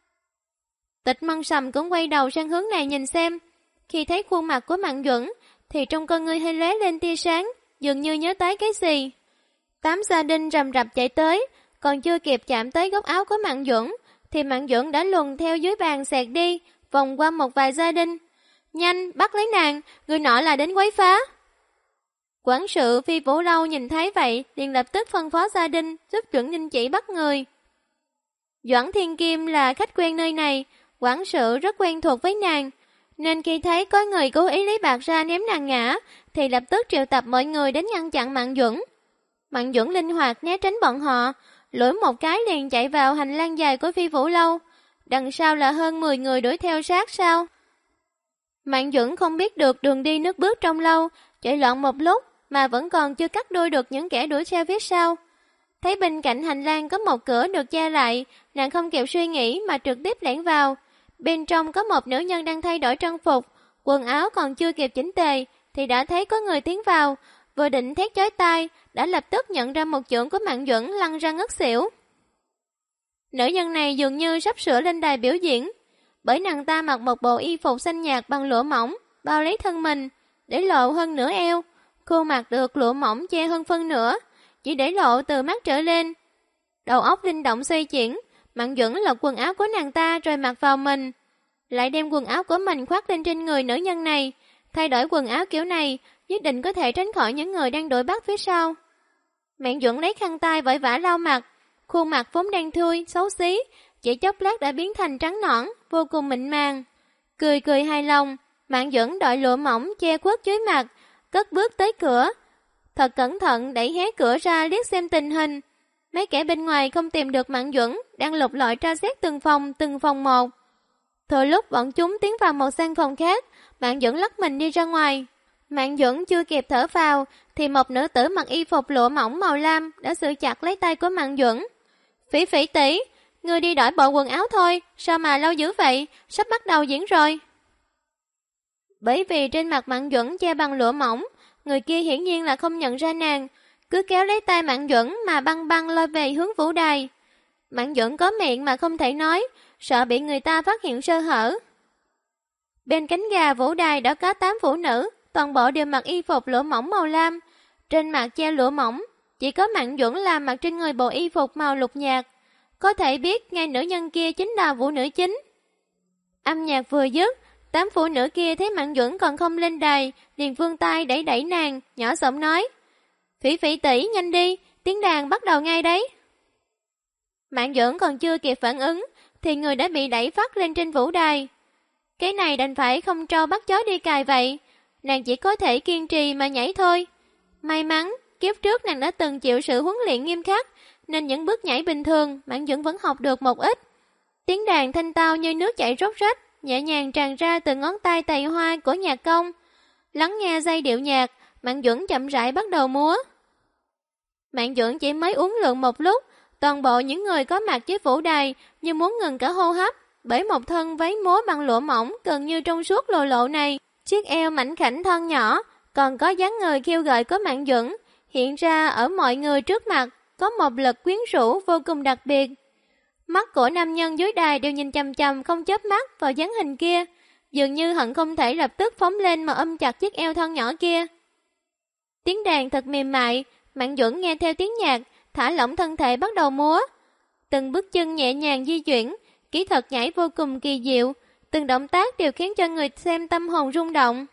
[SPEAKER 1] Tịch Mân Sầm cũng quay đầu sang hướng này nhìn xem. Khi thấy khuôn mặt của Mạn Duẩn thì trong con ngươi hơi lóe lên tia sáng, dường như nhớ tới cái gì. 8 gia đình rầm rập chạy tới, còn chưa kịp chạm tới góc áo của Mạn Duẩn thì Mạn Duẩn đã luồn theo dưới bàn xẹt đi, vòng qua một vài gia đình. "Nhanh, bắt lấy nàng, người nọ là đến quấy phá." Quản sự Phi Vũ Lâu nhìn thấy vậy, liền lập tức phân phó gia đình giúp Duẩn Linh Chỉ bắt người. Doãn Thiên Kim là khách quen nơi này, quản sự rất quen thuộc với nàng, nên khi thấy có người cố ý lấy bạc ra ném nàng ngã, thì lập tức triệu tập mọi người đến ngăn chặn Mạn Duẩn. Mạn Duẩn linh hoạt né tránh bọn họ, lủi một cái liền chạy vào hành lang dài của Phi Vũ Lâu. Đằng sau là hơn 10 người đuổi theo sát sao. Mạn Duẩn không biết được đường đi nước bước trong lâu, chạy loạn một lúc mà vẫn còn chưa cắt đuôi được những kẻ đuổi theo phía sau. Thấy bên cạnh hành lang có một cửa được che lại, nàng không kịp suy nghĩ mà trực tiếp lẻn vào. Bên trong có một nữ nhân đang thay đổi trang phục, quần áo còn chưa kịp chỉnh tề thì đã thấy có người tiến vào, vừa định thét chói tai đã lập tức nhận ra một chưởng của Mạn Duẩn lăn ra ngất xỉu. Nữ nhân này dường như sắp sửa lên đài biểu diễn, bởi nàng ta mặc một bộ y phục xanh nhạt bằng lụa mỏng bao lấy thân mình, để lộ hơn nửa eo, khuôn mặt được lụa mỏng che hơn phân nửa, chỉ để lộ từ mắt trở lên. Đầu óc linh động xoay chuyển, Mạn Duẩn lột quần áo của nàng ta rồi mặc vào mình, lại đem quần áo của mình khoác lên trên người nữ nhân này. Thay đổi quần áo kiểu này nhất định có thể tránh khỏi những người đang đuổi bắt phía sau. Mạn Duẩn lấy khăn tay vội vã lau mặt, khuôn mặt vốn đen thui, xấu xí, chỉ chốc lát đã biến thành trắng nõn, vô cùng mịn màng. Cười hài lòng, Mạn Duẩn đội lụa mỏng che khuất dưới mặt, cất bước tới cửa. Thật cẩn thận đẩy hé cửa ra liếc xem tình hình. Mấy kẻ bên ngoài không tìm được Mạn Duẩn, đang lục lọi tra xét từng phòng một. Thừa lúc bọn chúng tiến vào một gian phòng khác, Mạn Duẩn lắc mình đi ra ngoài. Mạn Duẩn chưa kịp thở vào thì một nữ tử mặc y phục lụa mỏng màu lam đã giữ chặt lấy tay của Mạn Duẩn. "Phỉ Phỉ tỷ, ngươi đi đổi bộ quần áo thôi, sao mà lâu dữ vậy, sắp bắt đầu diễn rồi." Bởi vì trên mặt Mạn Duẩn che bằng lụa mỏng, người kia hiển nhiên là không nhận ra nàng, cứ kéo lấy tay Mạn Duẩn mà băng băng lôi về hướng vũ đài. Mạn Duẩn có miệng mà không thể nói, sợ bị người ta phát hiện sơ hở. Bên cánh gà vũ đài đã có 8 phụ nữ, toàn bộ đều mặc y phục lụa mỏng màu lam, trên mặt che lụa mỏng, chỉ có Mạn Duẩn là mặc trên người bộ y phục màu lục nhạt. có thể biết ngay nữ nhân kia chính là vũ nữ chính. Âm nhạc vừa dứt, 8 phụ nữ kia thấy Mạn Duẩn còn không lên đài, liền vươn tay đẩy đẩy nàng, nhỏ giọng nói: Phỉ Phỉ tỷ, nhanh đi, tiếng đàn bắt đầu ngay đấy. Mạn Duẩn còn chưa kịp phản ứng, thì người đã bị đẩy phát lên trên vũ đài. Cái này đành phải không trâu bắt chó đi cài vậy, nàng chỉ có thể kiên trì mà nhảy thôi. May mắn, kiếp trước nàng đã từng chịu sự huấn luyện nghiêm khắc, nên những bước nhảy bình thường Mạn Duẩn vẫn học được một ít. Tiếng đàn thanh tao như nước chảy róc rách, nhẹ nhàng tràn ra từ ngón tay tài hoa của nhạc công. Lắng nghe giai điệu nhạc, Mạn Duẩn chậm rãi bắt đầu múa. Mạn Duẩn chỉ mới uốn lượn một lúc, toàn bộ những người có mặt dưới vũ đài như muốn ngừng cả hô hấp, bởi một thân váy múa bằng lụa mỏng gần như trong suốt lồ lộ này, chiếc eo mảnh khảnh thon nhỏ, còn có dáng người khiêu gợi của Mạn Duẩn, hiện ra ở mọi người trước mặt, có một lực quyến rũ vô cùng đặc biệt. Mắt của nam nhân dưới đài đều nhìn chằm chằm không chớp mắt vào dáng hình kia, dường như hận không thể lập tức phóng lên mà ôm chặt chiếc eo thon nhỏ kia. Tiếng đàn thật mềm mại, Mạn Duẩn nghe theo tiếng nhạc, thả lỏng thân thể bắt đầu múa. Từng bước chân nhẹ nhàng di chuyển, kỹ thuật nhảy vô cùng kỳ diệu, từng động tác đều khiến cho người xem tâm hồn rung động.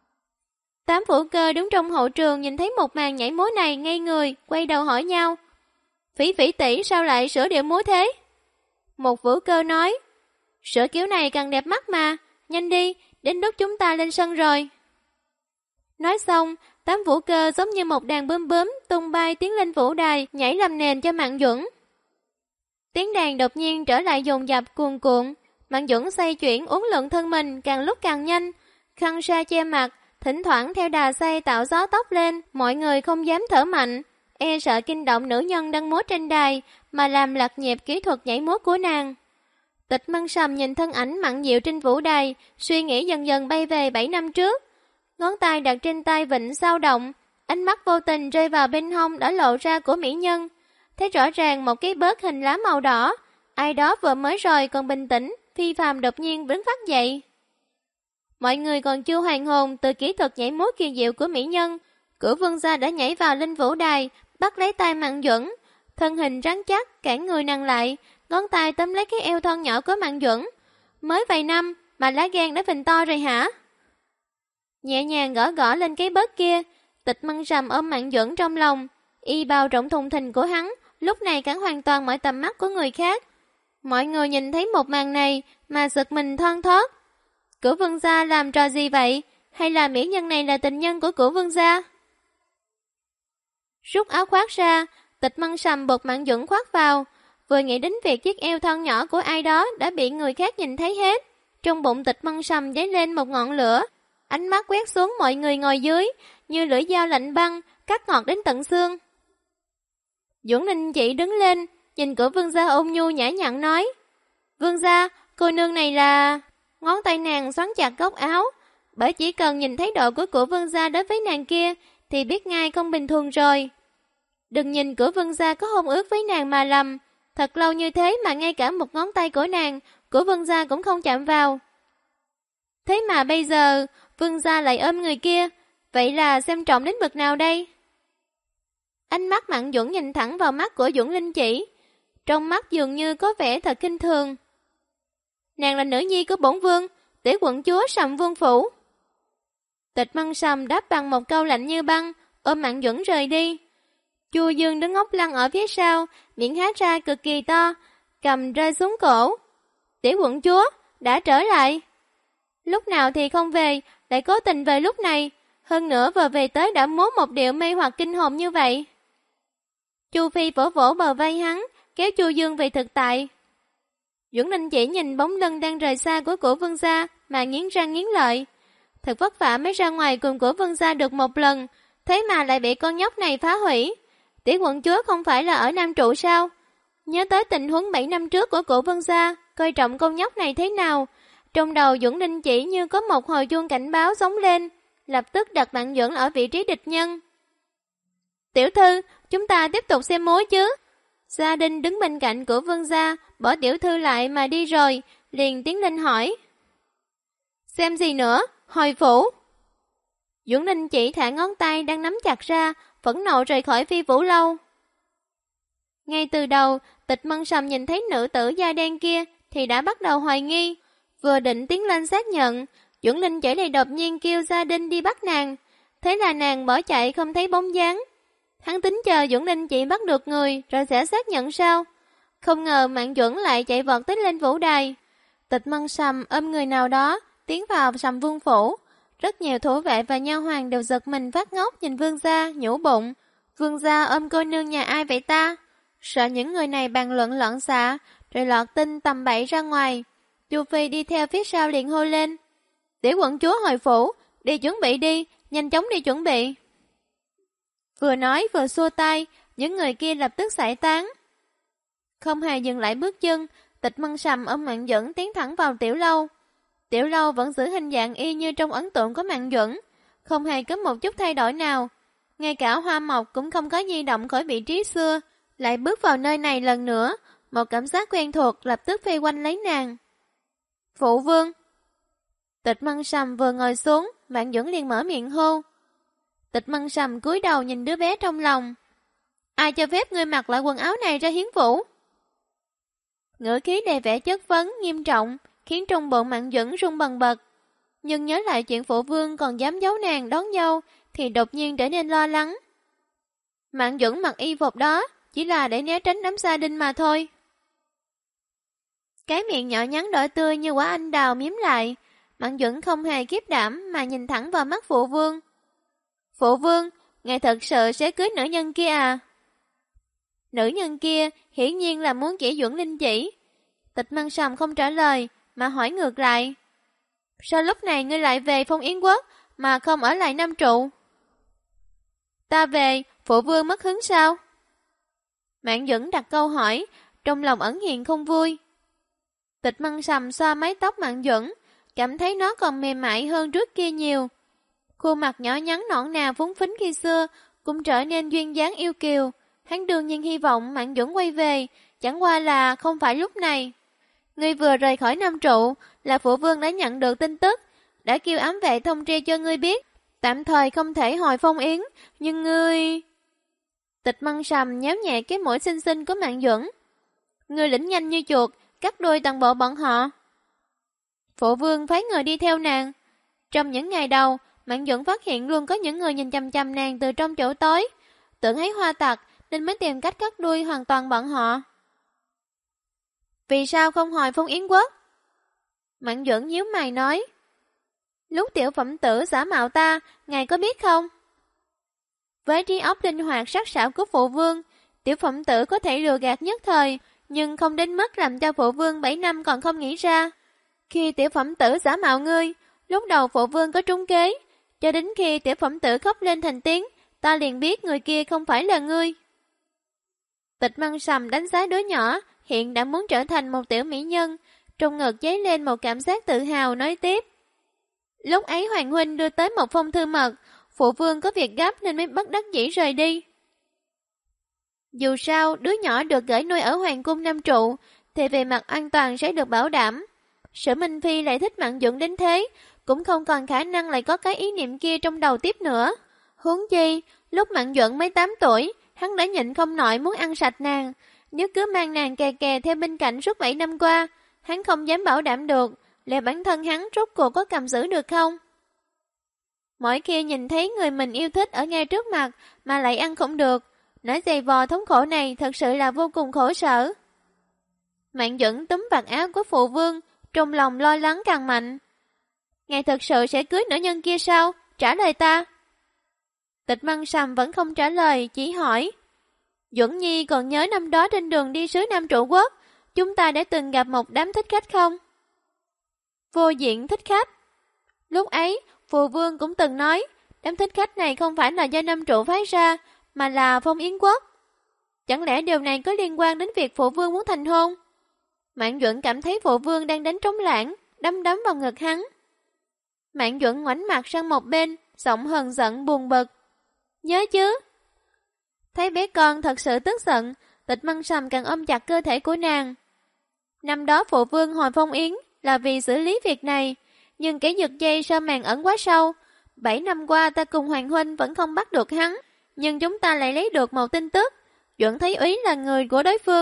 [SPEAKER 1] 8 vũ cơ đứng trong hậu trường nhìn thấy một màn nhảy múa này ngây người, quay đầu hỏi nhau: Phỉ Phỉ tỷ sao lại sửa điệu múa thế? Một vũ cơ nói: Sửa kiểu này càng đẹp mắt mà, nhanh đi, đến lúc chúng ta lên sân rồi. Nói xong, 8 vũ cơ giống như một đàn bướm bướm tung bay tiến lên vũ đài, nhảy làm nền cho Mạn Duẩn. Tiếng đàn đột nhiên trở lại dồn dập cuồn cuộn, Mạn Duẩn xoay chuyển uốn lượn thân mình càng lúc càng nhanh, khăn sa che mặt, thỉnh thoảng theo đà xoay tạo gió tóc lên, mọi người không dám thở mạnh, e sợ kinh động nữ nhân đang múa trên đài mà làm lật nhịp kỹ thuật nhảy múa của nàng. Tịch Mân Sầm nhìn thân ảnh mặn dịu trên vũ đài, suy nghĩ dần dần bay về 7 năm trước. Ngón tay đặt trên tay vịnh dao động, ánh mắt vô tình rơi vào bên hông đã lộ ra của mỹ nhân. Thấy rõ ràng một cái bớt hình lá màu đỏ, ai đó vừa mới rồi còn bình tĩnh, phi phàm đột nhiên đứng phát dậy. Mọi người còn chưa hoàn hồn từ kỹ thuật nhảy múa kỳ diệu của mỹ nhân, Cửu Vương gia đã nhảy vào lên vũ đài, bắt lấy tay Mạn Duẩn, thân hình rắn chắc cản người nàng lại, ngón tay tóm lấy cái eo thon nhỏ của Mạn Duẩn. Mới vài năm mà lá gan đã phình to rồi hả? Nhẹ nhàng gõ gõ lên cái bớt kia, Tịch Mân Sầm ôm Mạn Duẩn trong lòng, y bào rộng thùng thình của hắn, lúc này cản hoàn toàn mọi tầm mắt của người khác. Mọi người nhìn thấy một màn này mà giật mình thon thót. Cửu Vương gia làm trò gì vậy? Hay là mỹ nhân này là tình nhân của Cửu Vương gia? Rút áo khoác ra, Tịch Mân Sầm buộc Mạn Duẩn khoác vào, vừa nghĩ đến việc chiếc eo thon nhỏ của ai đó đã bị người khác nhìn thấy hết. Trong bụng Tịch Mân Sầm dấy lên một ngọn lửa, ánh mắt quét xuống mọi người ngồi dưới, như lưỡi dao lạnh băng, cắt ngọt đến tận xương. Duẩn Ninh chỉ đứng lên, nhìn Cửu Vương gia ôn nhu nhã nhặn nói: Vương gia, cô nương này là... Ngón tay nàng xoắn chặt góc áo, bởi chỉ cần nhìn thấy độ của Cửu Vương gia đối với nàng kia thì biết ngay không bình thường rồi. Đừng nhìn Cửu Vương gia có hôn ước với nàng mà lầm, thật lâu như thế mà ngay cả một ngón tay của nàng, Cửu Vương gia cũng không chạm vào. Thế mà bây giờ, Vương gia lại ôm người kia, vậy là xem trọng đến bậc nào đây? Ánh mắt Mạn Duẩn nhìn thẳng vào mắt của Duẩn Linh Chỉ, trong mắt dường như có vẻ thật kinh thường. Nàng là nữ nhi của bổn vương, Tể quận chúa Sầm Vương phủ. Tịch Mân Sầm đáp bằng một câu lạnh như băng, ôm Mạn Duẩn rời đi. Chu Dương đứng ngốc lăng ở phía sau, miệng há ra cực kỳ to, cầm rơi xuống cổ. Tể quận chúa đã trở lại. Lúc nào thì không về, lại cố tình về lúc này, hơn nữa vừa về tới đã múa một điệu mê hoặc kinh hồn như vậy. Chu Phi vỗ vỗ bờ vai hắn, kéo Chu Dương về thực tại. Duẩn Ninh chỉ nhìn bóng lưng đang rời xa của Cửu Vương gia mà nghiến răng nghiến lợi. Thật vất vả mới ra ngoài cùng Cửu Vương gia được một lần, thế mà lại bị con nhóc này phá hủy. Tỷ quận chúa không phải là ở Nam Trụ sao? Nhớ tới tình huống 7 năm trước của Cửu Vương gia, coi trọng con nhóc này thế nào. Trong đầu Duẩn Ninh chỉ như có một hồi chuông cảnh báo sống lên, lập tức đặt Mạn Duẩn ở vị trí địch nhân. Tiểu thư, chúng ta tiếp tục xem múa chứ? Gia Đình đứng bên cạnh của Vương gia, bỏ tiểu thư lại mà đi rồi, liền tiến lên hỏi. Xem gì nữa? Hồi phủ. Duẩn Ninh chỉ thả ngón tay đang nắm chặt ra, phẫn nộ rời khỏi Phi Vũ lâu. Ngay từ đầu, Tịch Mân Sầm nhìn thấy nữ tử da đen kia thì đã bắt đầu hoài nghi. Vừa định tiến lên xác nhận, Duẩn Linh Chỉ này đột nhiên kêu gia đình đi bắt nàng. Thế là nàng bỏ chạy không thấy bóng dáng. Hắn tính chờ Duẩn Linh Chỉ bắt được người rồi sẽ xác nhận sao? Không ngờ Mạn Duẩn lại chạy vọt tới lên vũ đài. Tịch Mân Sầm ôm người nào đó tiến vào Sầm Vương phủ. Rất nhiều thủ vệ và nha hoàn đều giật mình phát ngốc nhìn vương gia, nhủ bụng. Vương gia ôm cô nương nhà ai vậy ta? Sợ những người này bàn luận loạn xạ, rồi lọt tin tầm bậy ra ngoài. Chu Phi đi theo phía sau liền hô lên. Để quận chúa hồi phủ, đi chuẩn bị đi, nhanh chóng đi chuẩn bị. Vừa nói vừa xua tay, những người kia lập tức giải tán. Không hề dừng lại bước chân, Tịch Mân Sầm ôm Mạn Duẩn tiến thẳng vào tiểu lâu. Tiểu lâu vẫn giữ hình dạng y như trong ấn tượng của Mạn Duẩn, không hề có một chút thay đổi nào. Ngay cả hoa mộc cũng không có di động khỏi vị trí xưa. Lại bước vào nơi này lần nữa, một cảm giác quen thuộc lập tức vây quanh lấy nàng. Phụ vương. Tịch Mân Sầm vừa ngồi xuống, Mạn Duẩn liền mở miệng hô. Tịch Mân Sầm cúi đầu nhìn đứa bé trong lòng. Ai cho phép ngươi mặc lại quần áo này ra hiến phủ? Ngữ khí đầy vẻ chất vấn nghiêm trọng, khiến trong bụng Mạn Duẩn run bần bật. Nhưng nhớ lại chuyện phụ vương còn dám giấu nàng đón dâu, thì đột nhiên trở nên lo lắng. Mạn Duẩn mặc y phục đó chỉ là để né tránh đám gia đình mà thôi. Cái miệng nhỏ nhắn đỏ tươi như quả anh đào miếm lại, Mạn Duẩn không hề kiếp đảm mà nhìn thẳng vào mắt phụ vương. Phụ vương, ngài thật sự sẽ cưới nữ nhân kia à? Nữ nhân kia hiển nhiên là muốn chỉ Duẩn Linh Chỉ. Tịch Mân Sầm không trả lời mà hỏi ngược lại. Sao lúc này ngươi lại về Phong Yến Quốc mà không ở lại Nam Trụ? Ta về, phụ vương mất hứng sao? Mạn Duẩn đặt câu hỏi, trong lòng ẩn hiện không vui. Tịch Mân Sầm xoa mái tóc Mạn Duẩn, cảm thấy nó còn mềm mại hơn trước kia nhiều. Khuôn mặt nhỏ nhắn nõn nà phúng phính khi xưa cũng trở nên duyên dáng yêu kiều. Hắn đương nhiên hy vọng Mạn Duẩn quay về, chẳng qua là không phải lúc này. Ngươi vừa rời khỏi Nam Trụ là phụ vương đã nhận được tin tức, đã kêu ám vệ thông tri cho ngươi biết, tạm thời không thể hồi Phong Yến, nhưng ngươi... Tịch Mân Sầm nhéo nhẹ cái mũi xinh xinh của Mạn Duẩn. Ngươi lĩnh nhanh như chuột, cắt đuôi toàn bộ bọn họ. Phụ vương phái người đi theo nàng. Trong những ngày đầu, Mạn Duẩn phát hiện luôn có những người nhìn chằm chằm nàng từ trong chỗ tối, tưởng thấy hoa tặc nên mới tìm cách cắt đuôi hoàn toàn bọn họ. Vì sao không hồi Phong Yến Quốc? Mạn Duẩn nhíu mày nói. Lúc tiểu phẩm tử giả mạo ta, ngài có biết không? Với trí óc linh hoạt sắc sảo của phụ vương, tiểu phẩm tử có thể lừa gạt nhất thời, nhưng không đến mức làm cho phụ vương 7 năm còn không nghĩ ra. Khi tiểu phẩm tử giả mạo ngươi, lúc đầu phụ vương có trúng kế, cho đến khi tiểu phẩm tử khóc lên thành tiếng, ta liền biết người kia không phải là ngươi. Tịch Mân Sầm đánh giá đứa nhỏ, hiện đã muốn trở thành một tiểu mỹ nhân, trong ngực dấy lên một cảm giác tự hào nói tiếp. Lúc ấy Hoàng huynh đưa tới một phong thư mật, phụ vương có việc gấp nên mới bất đắc dĩ rời đi. Dù sao, đứa nhỏ được gửi nuôi ở Hoàng cung Nam Trụ, thì về mặt an toàn sẽ được bảo đảm. Sở Minh Phi lại thích Mạn Duẩn đến thế, cũng không còn khả năng lại có cái ý niệm kia trong đầu tiếp nữa. Huống chi, lúc Mạn Duẩn mới 8 tuổi, hắn đã nhịn không nổi muốn ăn sạch nàng. Nếu cứ mang nàng kè kè theo bên cạnh suốt 7 năm qua, hắn không dám bảo đảm được, liệu bản thân hắn rốt cuộc có cầm giữ được không? Mỗi khi nhìn thấy người mình yêu thích ở ngay trước mặt mà lại ăn không được, nỗi dày vò thống khổ này thật sự là vô cùng khổ sở. Mạn Duẩn túm vạt áo của phụ vương, trong lòng lo lắng càng mạnh. Ngài thật sự sẽ cưới nữ nhân kia sao? Trả lời ta. Tịch Mân Sầm vẫn không trả lời, chỉ hỏi. Duẩn Nhi còn nhớ năm đó trên đường đi sứ Nam Trụ Quốc, chúng ta đã từng gặp một đám thích khách không? Vô diện thích khách. Lúc ấy, phụ vương cũng từng nói, đám thích khách này không phải là do Nam Trụ phái ra, mà là Phong Yến Quốc. Chẳng lẽ điều này có liên quan đến việc phụ vương muốn thành hôn? Mạn Duẩn cảm thấy phụ vương đang đánh trống lãng, đấm đấm vào ngực hắn. Mạn Duẩn ngoảnh mặt sang một bên, giọng hờn giận buồn bực. Nhớ chứ? Thấy bé con thật sự tức giận, Tịch Mân Sầm càng ôm chặt cơ thể của nàng. Năm đó phụ vương hồi Phong Yến là vì xử lý việc này, nhưng cái giật dây sau màn ẩn quá sâu. 7 năm qua ta cùng Hoàng huynh vẫn không bắt được hắn, nhưng chúng ta lại lấy được một tin tức. Duẩn Thấy Úy là người của đối phương,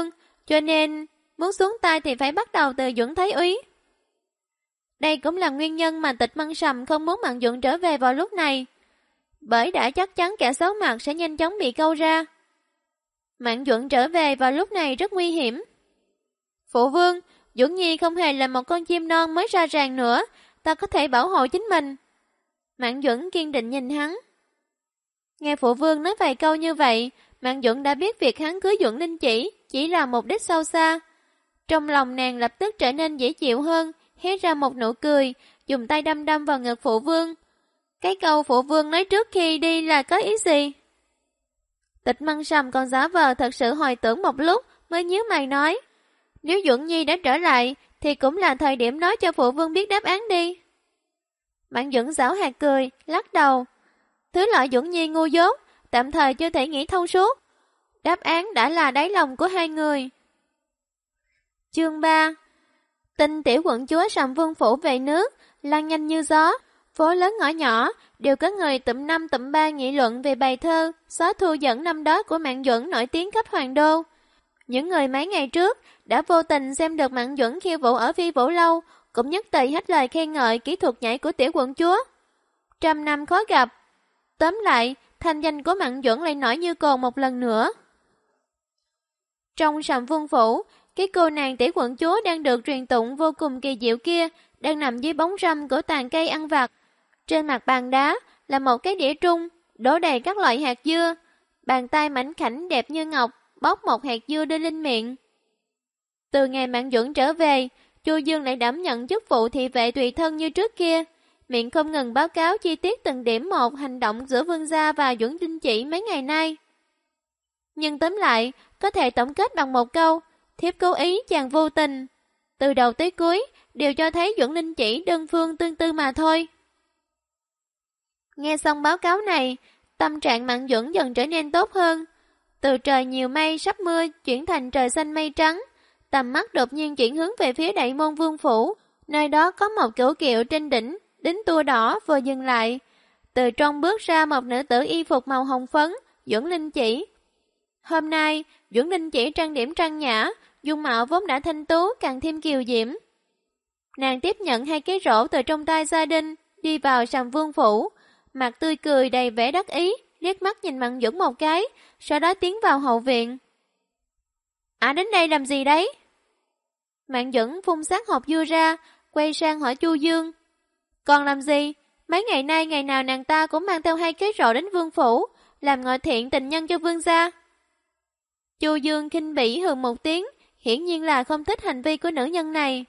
[SPEAKER 1] cho nên muốn xuống tay thì phải bắt đầu từ Duẩn Thái úy. Đây cũng là nguyên nhân mà Tịch Măng Sầm không muốn Mạn Duẩn trở về vào lúc này, bởi đã chắc chắn kẻ xấu mặt sẽ nhanh chóng bị câu ra. Mạn Duẩn trở về vào lúc này rất nguy hiểm. Phụ vương, Duẩn Nhi không hề là một con chim non mới ra ràng nữa, ta có thể bảo hộ chính mình. Mạn Duẩn kiên định nhìn hắn. Nghe phụ vương nói vài câu như vậy, Mạn Duẩn đã biết việc hắn cưới Duẩn Linh chỉ là mục đích sâu xa. Trong lòng nàng lập tức trở nên dễ chịu hơn, hé ra một nụ cười, dùng tay đâm đâm vào ngực phụ vương. Cái câu phụ vương nói trước khi đi là có ý gì? Tịch Măng Sầm còn giả vờ thật sự hồi tưởng một lúc mới nhíu mày nói. Nếu Duẩn Nhi đã trở lại thì cũng là thời điểm nói cho phụ vương biết đáp án đi. Mạn Duẩn giảo hoạt cười, lắc đầu. Thứ loại Duẩn Nhi ngu dốt, tạm thời chưa thể nghĩ thông suốt. Đáp án đã là đáy lòng của hai người. Chương 3. Tin tiểu quận chúa Sầm Vương phủ về nước lan nhanh như gió, phố lớn ngõ nhỏ đều có người tụm năm tụm ba nghị luận về bài thơ xóa thu dẫn năm đó của Mạn Duẩn nổi tiếng khắp hoàng đô. Những người mấy ngày trước đã vô tình xem được Mạn Duẩn khiêu vũ ở Phi Vũ Lâu, cũng nhất tề hết lời khen ngợi kỹ thuật nhảy của tiểu quận chúa. 100 năm khó gặp. Tóm lại, thanh danh của Mạn Duẩn lại nổi như cồn một lần nữa. Trong Sầm Vương phủ, cái cô nàng tiểu quận chúa đang được truyền tụng vô cùng kỳ diệu kia đang nằm dưới bóng râm của tàn cây ăn vặt. Trên mặt bàn đá là một cái đĩa trung, đổ đầy các loại hạt dưa. Bàn tay mảnh khảnh đẹp như ngọc, bóc một hạt dưa đưa lên miệng. Từ ngày Mạn Duẩn trở về, Chu Dương lại đảm nhận chức vụ thị vệ tùy thân như trước kia, miệng không ngừng báo cáo chi tiết từng điểm một hành động giữa vương gia và Duẩn Linh Chỉ mấy ngày nay. Nhưng tóm lại, có thể tổng kết bằng một câu, thiếp cố ý chàng vô tình. Từ đầu tới cuối, đều cho thấy Duẩn Linh Chỉ đơn phương tương tư mà thôi. Nghe xong báo cáo này, tâm trạng Mạn Duẩn dần trở nên tốt hơn. Từ trời nhiều mây sắp mưa chuyển thành trời xanh mây trắng, tầm mắt đột nhiên chuyển hướng về phía Đại Môn Vương phủ, nơi đó có một cửu kiệu trên đỉnh, đính tua đỏ vừa dừng lại. Từ trong bước ra một nữ tử y phục màu hồng phấn, Duẩn Linh Chỉ. Hôm nay, Duẩn Linh Chỉ trang điểm trang nhã, dung mạo vốn đã thanh tú càng thêm kiều diễm. Nàng tiếp nhận hai cái rổ từ trong tay gia đình, đi vào Sầm Vương phủ, mặt tươi cười đầy vẻ đắc ý, liếc mắt nhìn Mạn Duẩn một cái, sau đó tiến vào hậu viện. Đến đây làm gì đấy? Mạn Duẩn phun sát hộp dưa ra, quay sang hỏi Chu Dương. Còn làm gì? Mấy ngày nay ngày nào nàng ta cũng mang theo hai cái rổ đến vương phủ, làm ngồi thiện tình nhân cho vương gia. Chu Dương khinh bỉ hừ một tiếng, hiển nhiên là không thích hành vi của nữ nhân này.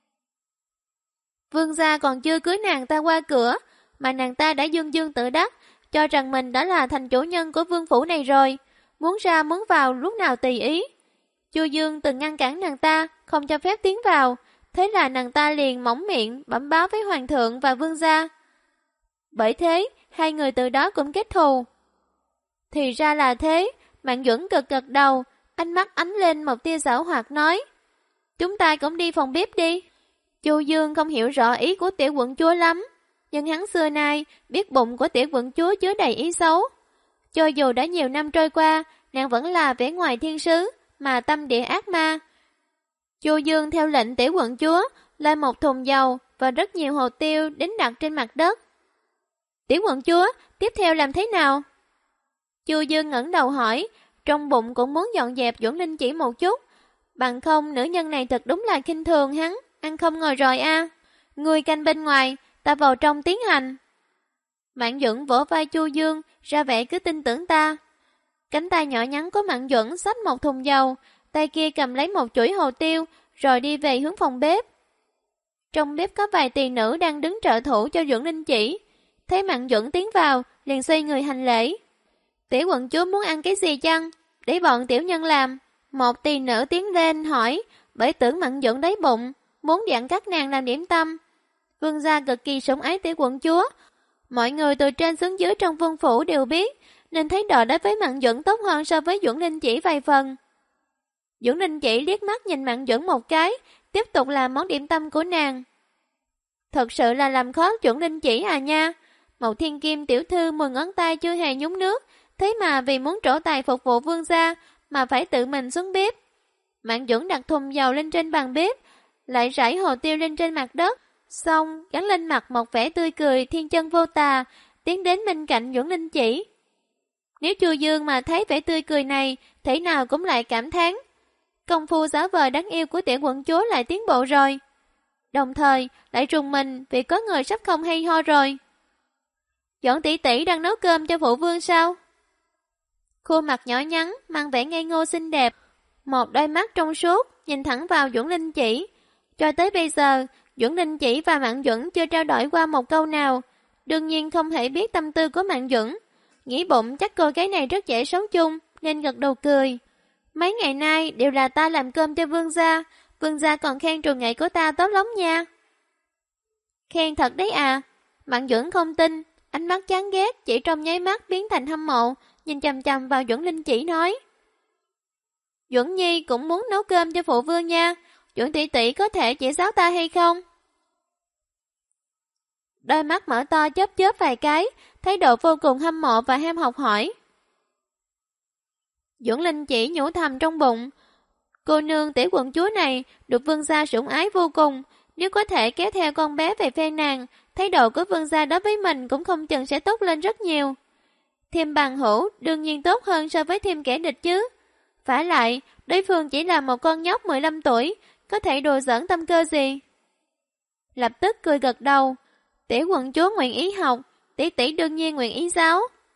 [SPEAKER 1] Vương gia còn chưa cưới nàng ta qua cửa, mà nàng ta đã dương dương tự đắc, cho rằng mình đã là thành chủ nhân của vương phủ này rồi, muốn ra muốn vào lúc nào tùy ý. Chu Dương từng ngăn cản nàng ta, không cho phép tiến vào, thế là nàng ta liền mỏng miệng bẩm báo với hoàng thượng và vương gia. Bởi thế, hai người từ đó cũng kết thù. Thì ra là thế, Mạn Duẩn gật gật đầu, ánh mắt ánh lên một tia giảo hoạt nói. Chúng ta cũng đi phòng bếp đi. Chu Dương không hiểu rõ ý của tiểu quận chúa lắm, nhưng hắn xưa nay biết bụng của tiểu quận chúa chứa đầy ý xấu. Cho dù đã nhiều năm trôi qua, nàng vẫn là vẻ ngoài thiên sứ, mà tâm địa ác ma. Chu Dương theo lệnh tiểu quận chúa, lên một thùng dầu và rất nhiều hồ tiêu đến đặt trên mặt đất. Tiểu quận chúa, tiếp theo làm thế nào? Chu Dương ngẩng đầu hỏi, trong bụng cũng muốn dọn dẹp Duẩn Linh Chỉ một chút. Bằng không, nữ nhân này thật đúng là khinh thường hắn, ăn không ngồi rồi a. Người canh bên ngoài, ta vào trong tiến hành. Mạn Duẩn vỗ vai Chu Dương, ra vẻ cứ tin tưởng ta. Cánh tay nhỏ nhắn của Mạn Duẩn xách một thùng dầu, tay kia cầm lấy một chuỗi hồ tiêu, rồi đi về hướng phòng bếp. Trong bếp có vài tỳ nữ đang đứng trợ thủ cho Duẩn Linh Chỉ. Thấy Mạn Duẩn tiến vào, liền xoay người hành lễ. Tiểu quận chúa muốn ăn cái gì chăng? Để bọn tiểu nhân làm. Một tỳ nữ tiến lên hỏi, bởi tưởng Mạn Duẩn đói bụng, muốn dặn các nàng làm điểm tâm. Vương gia cực kỳ sủng ái tiểu quận chúa. Mọi người từ trên xuống dưới trong vương phủ đều biết, nên thấy đò đối với Mạn Duẩn tốt hơn so với Duẩn Linh Chỉ vài phần. Duẩn Linh Chỉ liếc mắt nhìn Mạn Duẩn một cái, tiếp tục làm món điểm tâm của nàng. Thật sự là làm khó Duẩn Linh Chỉ à nha. Một thiên kim tiểu thư 10 ngón tay chưa hề nhúng nước, thế mà vì muốn trổ tài phục vụ vương gia mà phải tự mình xuống bếp. Mạng Duẩn đặt thùng dầu lên trên bàn bếp, lại rải hồ tiêu lên trên mặt đất, xong gắn lên mặt một vẻ tươi cười thiên chân vô tà, tiến đến bên cạnh Duẩn Linh Chỉ. Nếu Chu Dương mà thấy vẻ tươi cười này, thế nào cũng lại cảm thán, công phu giả vờ đáng yêu của tiểu quận chúa lại tiến bộ rồi. Đồng thời lại rùng mình vì có người sắp không hay ho rồi. Duẩn tỷ tỷ đang nấu cơm cho phụ vương sao? Khuôn mặt nhỏ nhắn, mang vẻ ngây ngô xinh đẹp, một đôi mắt trong suốt nhìn thẳng vào Duẩn Linh Chỉ. Cho tới bây giờ, Duẩn Linh Chỉ và Mạn Duẩn chưa trao đổi qua một câu nào, đương nhiên không thể biết tâm tư của Mạn Duẩn. Nghĩ bụng chắc cô gái này rất dễ sống chung, nên gật đầu cười. Mấy ngày nay đều là ta làm cơm cho vương gia còn khen trường nghệ của ta tốt lắm nha. Khen thật đấy à? Mạn Duẩn không tin, ánh mắt chán ghét chỉ trong nháy mắt biến thành hâm mộ, nhìn chằm chằm vào Duẩn Linh Chỉ nói. Duẩn Nhi cũng muốn nấu cơm cho phụ vương nha, Duẩn tỷ tỷ có thể chỉ giáo ta hay không? Đôi mắt mở to chớp chớp vài cái, thái độ vô cùng hâm mộ và ham học hỏi. Duẩn Linh Chỉ nhủ thầm trong bụng, cô nương tiểu quận chúa này được vương gia sủng ái vô cùng, nếu có thể kéo theo con bé về phe nàng, thái độ của vương gia đối với mình cũng không chừng sẽ tốt lên rất nhiều. Thêm bằng hữu đương nhiên tốt hơn so với thêm kẻ địch chứ. Phải lại, đối phương chỉ là một con nhóc 15 tuổi, có thể đùa giỡn tâm cơ gì? Lập tức cười gật đầu, tiểu quận chúa nguyện ý học, tỷ tỷ đương nhiên nguyện ý giáo.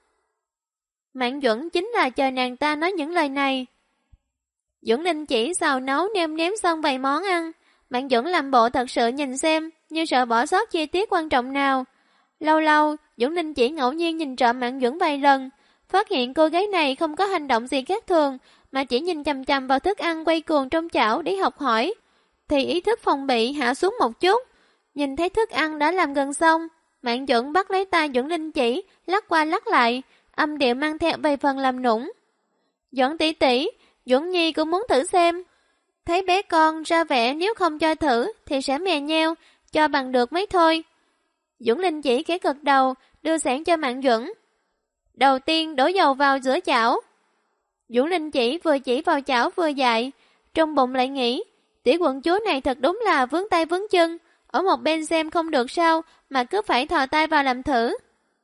[SPEAKER 1] Mạn Duẩn chính là chờ nàng ta nói những lời này. Duẩn Linh Chỉ xào nấu nêm nếm xong vài món ăn, Mạn Duẩn làm bộ thật sự nhìn xem, như sợ bỏ sót chi tiết quan trọng nào. Lâu lâu, Duẩn Linh Chỉ ngẫu nhiên nhìn trộm Mạn Duẩn vài lần, phát hiện cô gái này không có hành động gì khác thường, mà chỉ nhìn chằm chằm vào thức ăn quay cuồng trong chảo để học hỏi, thì ý thức phòng bị hạ xuống một chút. Nhìn thấy thức ăn đã làm gần xong, Mạn Duẩn bắt lấy tay Duẩn Linh Chỉ, lắc qua lắc lại, âm điệu mang theo vài phần làm nũng. Duẩn tỷ tỷ, Duẩn Nhi cũng muốn thử xem. Thấy bé con ra vẻ nếu không cho thử thì sẽ mè nheo, cho bằng được mấy thôi. Duẩn Linh Chỉ khẽ gật đầu, đưa sẵn cho Mạn Duẩn. Đầu tiên đổ dầu vào giữa chảo. Duẩn Linh Chỉ vừa chỉ vào chảo vừa dạy, trong bụng lại nghĩ, tiểu quận chúa này thật đúng là vướng tay vướng chân, ở một bên xem không được sao mà cứ phải thò tay vào làm thử.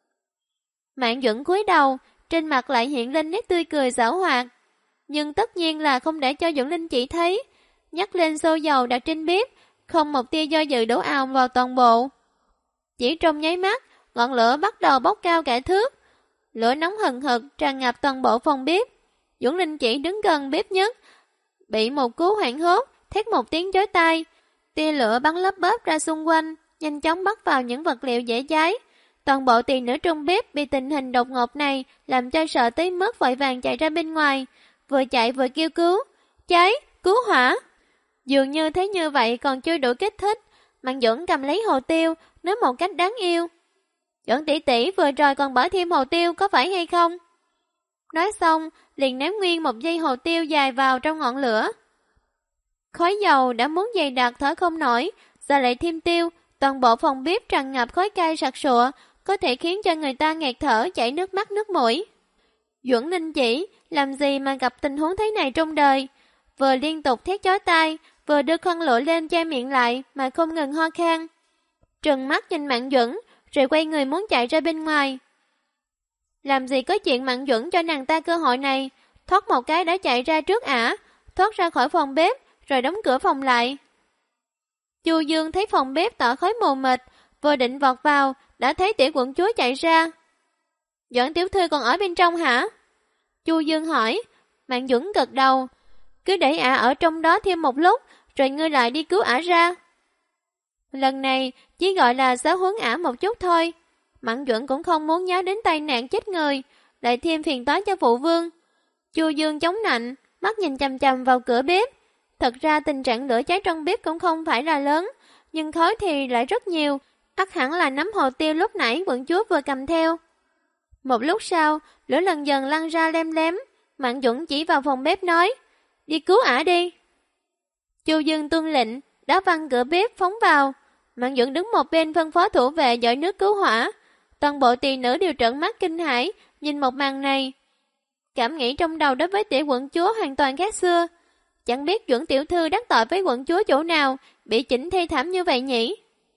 [SPEAKER 1] Mạn Duẩn cúi đầu, trên mặt lại hiện lên nét tươi cười giảo hoạt, nhưng tất nhiên là không để cho Duẩn Linh Chỉ thấy, nhắc lên xô dầu đặt trên bếp, không một tia do dự đổ ào vào toàn bộ. Chỉ trong nháy mắt, ngọn lửa bắt đầu bốc cao cả thước, lửa nóng hừng hực tràn ngập toàn bộ phòng bếp. Duẩn Linh Chỉ đứng gần bếp nhất, bị một cú hoảng hốt, thét một tiếng chói tai, tia lửa bắn lấp bớp ra xung quanh, nhanh chóng bắt vào những vật liệu dễ cháy. Toàn bộ tỳ nữ trong bếp bị tình hình đột ngột này làm cho sợ tới mức vội vàng chạy ra bên ngoài, vừa chạy vừa kêu cứu, cháy, cứu hỏa. Dường như thấy như vậy còn chưa đủ kích thích, Mạn Duẩn cầm lấy hồ tiêu, nói một cách đáng yêu. Duẩn tỷ tỷ vừa rồi còn bỏ thêm hồ tiêu có phải hay không? Nói xong, liền ném nguyên một dây hồ tiêu dài vào trong ngọn lửa. Khói dầu đã muốn dày đặc thở không nổi, giờ lại thêm tiêu, toàn bộ phòng bếp tràn ngập khói cay sặc sụa, có thể khiến cho người ta nghẹt thở chảy nước mắt nước mũi. Duẩn Linh Chỉ làm gì mà gặp tình huống thế này trong đời, vừa liên tục thét chói tai, vừa đưa khăn lụa lên che miệng lại mà không ngừng ho khan. Trừng mắt nhìn Mạn Duẩn, rồi quay người muốn chạy ra bên ngoài. Làm gì có chuyện Mạn Duẩn cho nàng ta cơ hội này, thoát một cái đã chạy ra trước ả, thoát ra khỏi phòng bếp, rồi đóng cửa phòng lại. Chu Dương thấy phòng bếp tỏ khói mù mịt, vừa định vọt vào, đã thấy tiểu quận chúa chạy ra. Duẩn tiểu thư còn ở bên trong hả? Chu Dương hỏi. Mạn Duẩn gật đầu. Cứ để ả ở trong đó thêm một lúc, rồi ngươi lại đi cứu ả ra. Lần này chỉ gọi là giáo huấn ả một chút thôi. Mạn Duẩn cũng không muốn nhớ đến tai nạn chết người, lại thêm phiền toái cho phụ vương. Chu Dương chống nạnh, mắt nhìn chằm chằm vào cửa bếp. Thật ra tình trạng lửa cháy trong bếp cũng không phải là lớn, nhưng khói thì lại rất nhiều, ắt hẳn là nắm hồ tiêu lúc nãy quận chúa vừa cầm theo. Một lúc sau, lửa lần dần lăn ra lem lém, Mạn Duẩn chỉ vào phòng bếp nói, đi cứu ả đi. Chu Dương tuân lệnh, đá văng cửa bếp phóng vào. Mạn Duẩn đứng một bên phân phó thủ vệ dội nước cứu hỏa. Toàn bộ tỳ nữ đều trợn mắt kinh hãi nhìn một màn này. Cảm nghĩ trong đầu đối với tiểu quận chúa hoàn toàn khác xưa. Chẳng biết Duẩn tiểu thư đắc tội với quận chúa chỗ nào, bị chỉnh thê thảm như vậy nhỉ?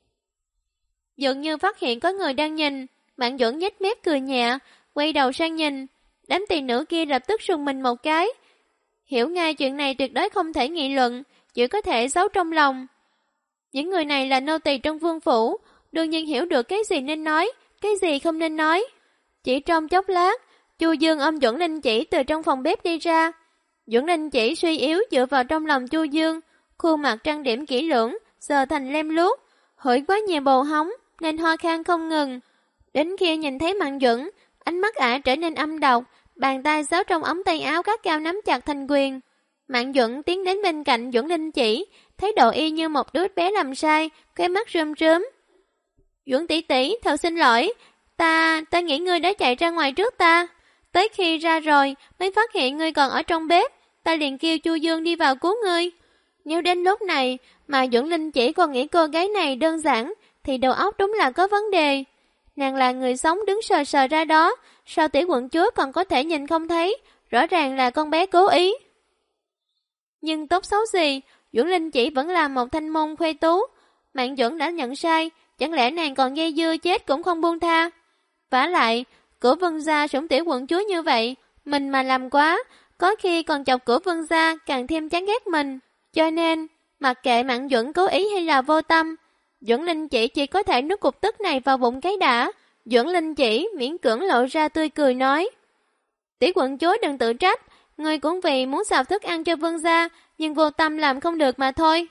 [SPEAKER 1] Dường như phát hiện có người đang nhìn, Mạng Duẩn nhếch mép cười nhẹ, quay đầu sang nhìn. Đám tỳ nữ kia lập tức rùng mình một cái. Hiểu ngay chuyện này tuyệt đối không thể nghị luận, chỉ có thể giấu trong lòng. Những người này là nô tỳ trong vương phủ, đương nhiên hiểu được cái gì nên nói, cái gì không nên nói. Chỉ trong chốc lát, Chu Dương ôm Duẩn Linh Chỉ từ trong phòng bếp đi ra. Duẩn Linh Chỉ suy yếu dựa vào trong lòng Chu Dương, khuôn mặt trang điểm kỹ lưỡng, giờ thành lem luốc, hửi quá nhiều bồ hóng nên ho khan không ngừng. Đến khi nhìn thấy Mạng Duẩn, ánh mắt ả trở nên âm độc, bàn tay giấu trong ống tay áo gắt gao nắm chặt thành quyền. Mạng Duẩn tiến đến bên cạnh Duẩn Linh Chỉ, thấy độ y như một đứa bé làm sai, cái mắt rơm rớm. Duẩn tỷ tỷ, thật xin lỗi, ta nghĩ ngươi đã chạy ra ngoài trước ta. Tới khi ra rồi mới phát hiện ngươi còn ở trong bếp, ta liền kêu Chu Dương đi vào cứu ngươi. Nếu đến lúc này mà Duẩn Linh Chỉ còn nghĩ cô gái này đơn giản thì đầu óc đúng là có vấn đề. Nàng là người sống đứng sờ sờ ra đó, sao tiểu quận chúa còn có thể nhìn không thấy, rõ ràng là con bé cố ý. Nhưng tốt xấu gì, Duẩn Linh Chỉ vẫn là một thanh môn khuê tú. Mạng Duẩn đã nhận sai, chẳng lẽ nàng còn dây dưa chết cũng không buông tha. Vả lại, Cửu Vân gia sủng tiểu quận chúa như vậy, mình mà làm quá, có khi còn chọc Cửu Vân gia càng thêm chán ghét mình. Cho nên, mặc kệ Mạng Duẩn cố ý hay là vô tâm, Duẩn Linh chỉ có thể nuốt cục tức này vào bụng cái đã. Duẩn Linh Chỉ miễn cưỡng lộ ra tươi cười nói: "Tiểu quận chúa đừng tự trách, ngươi cũng vì muốn xào thức ăn cho Vương gia, nhưng vô tâm làm không được mà thôi."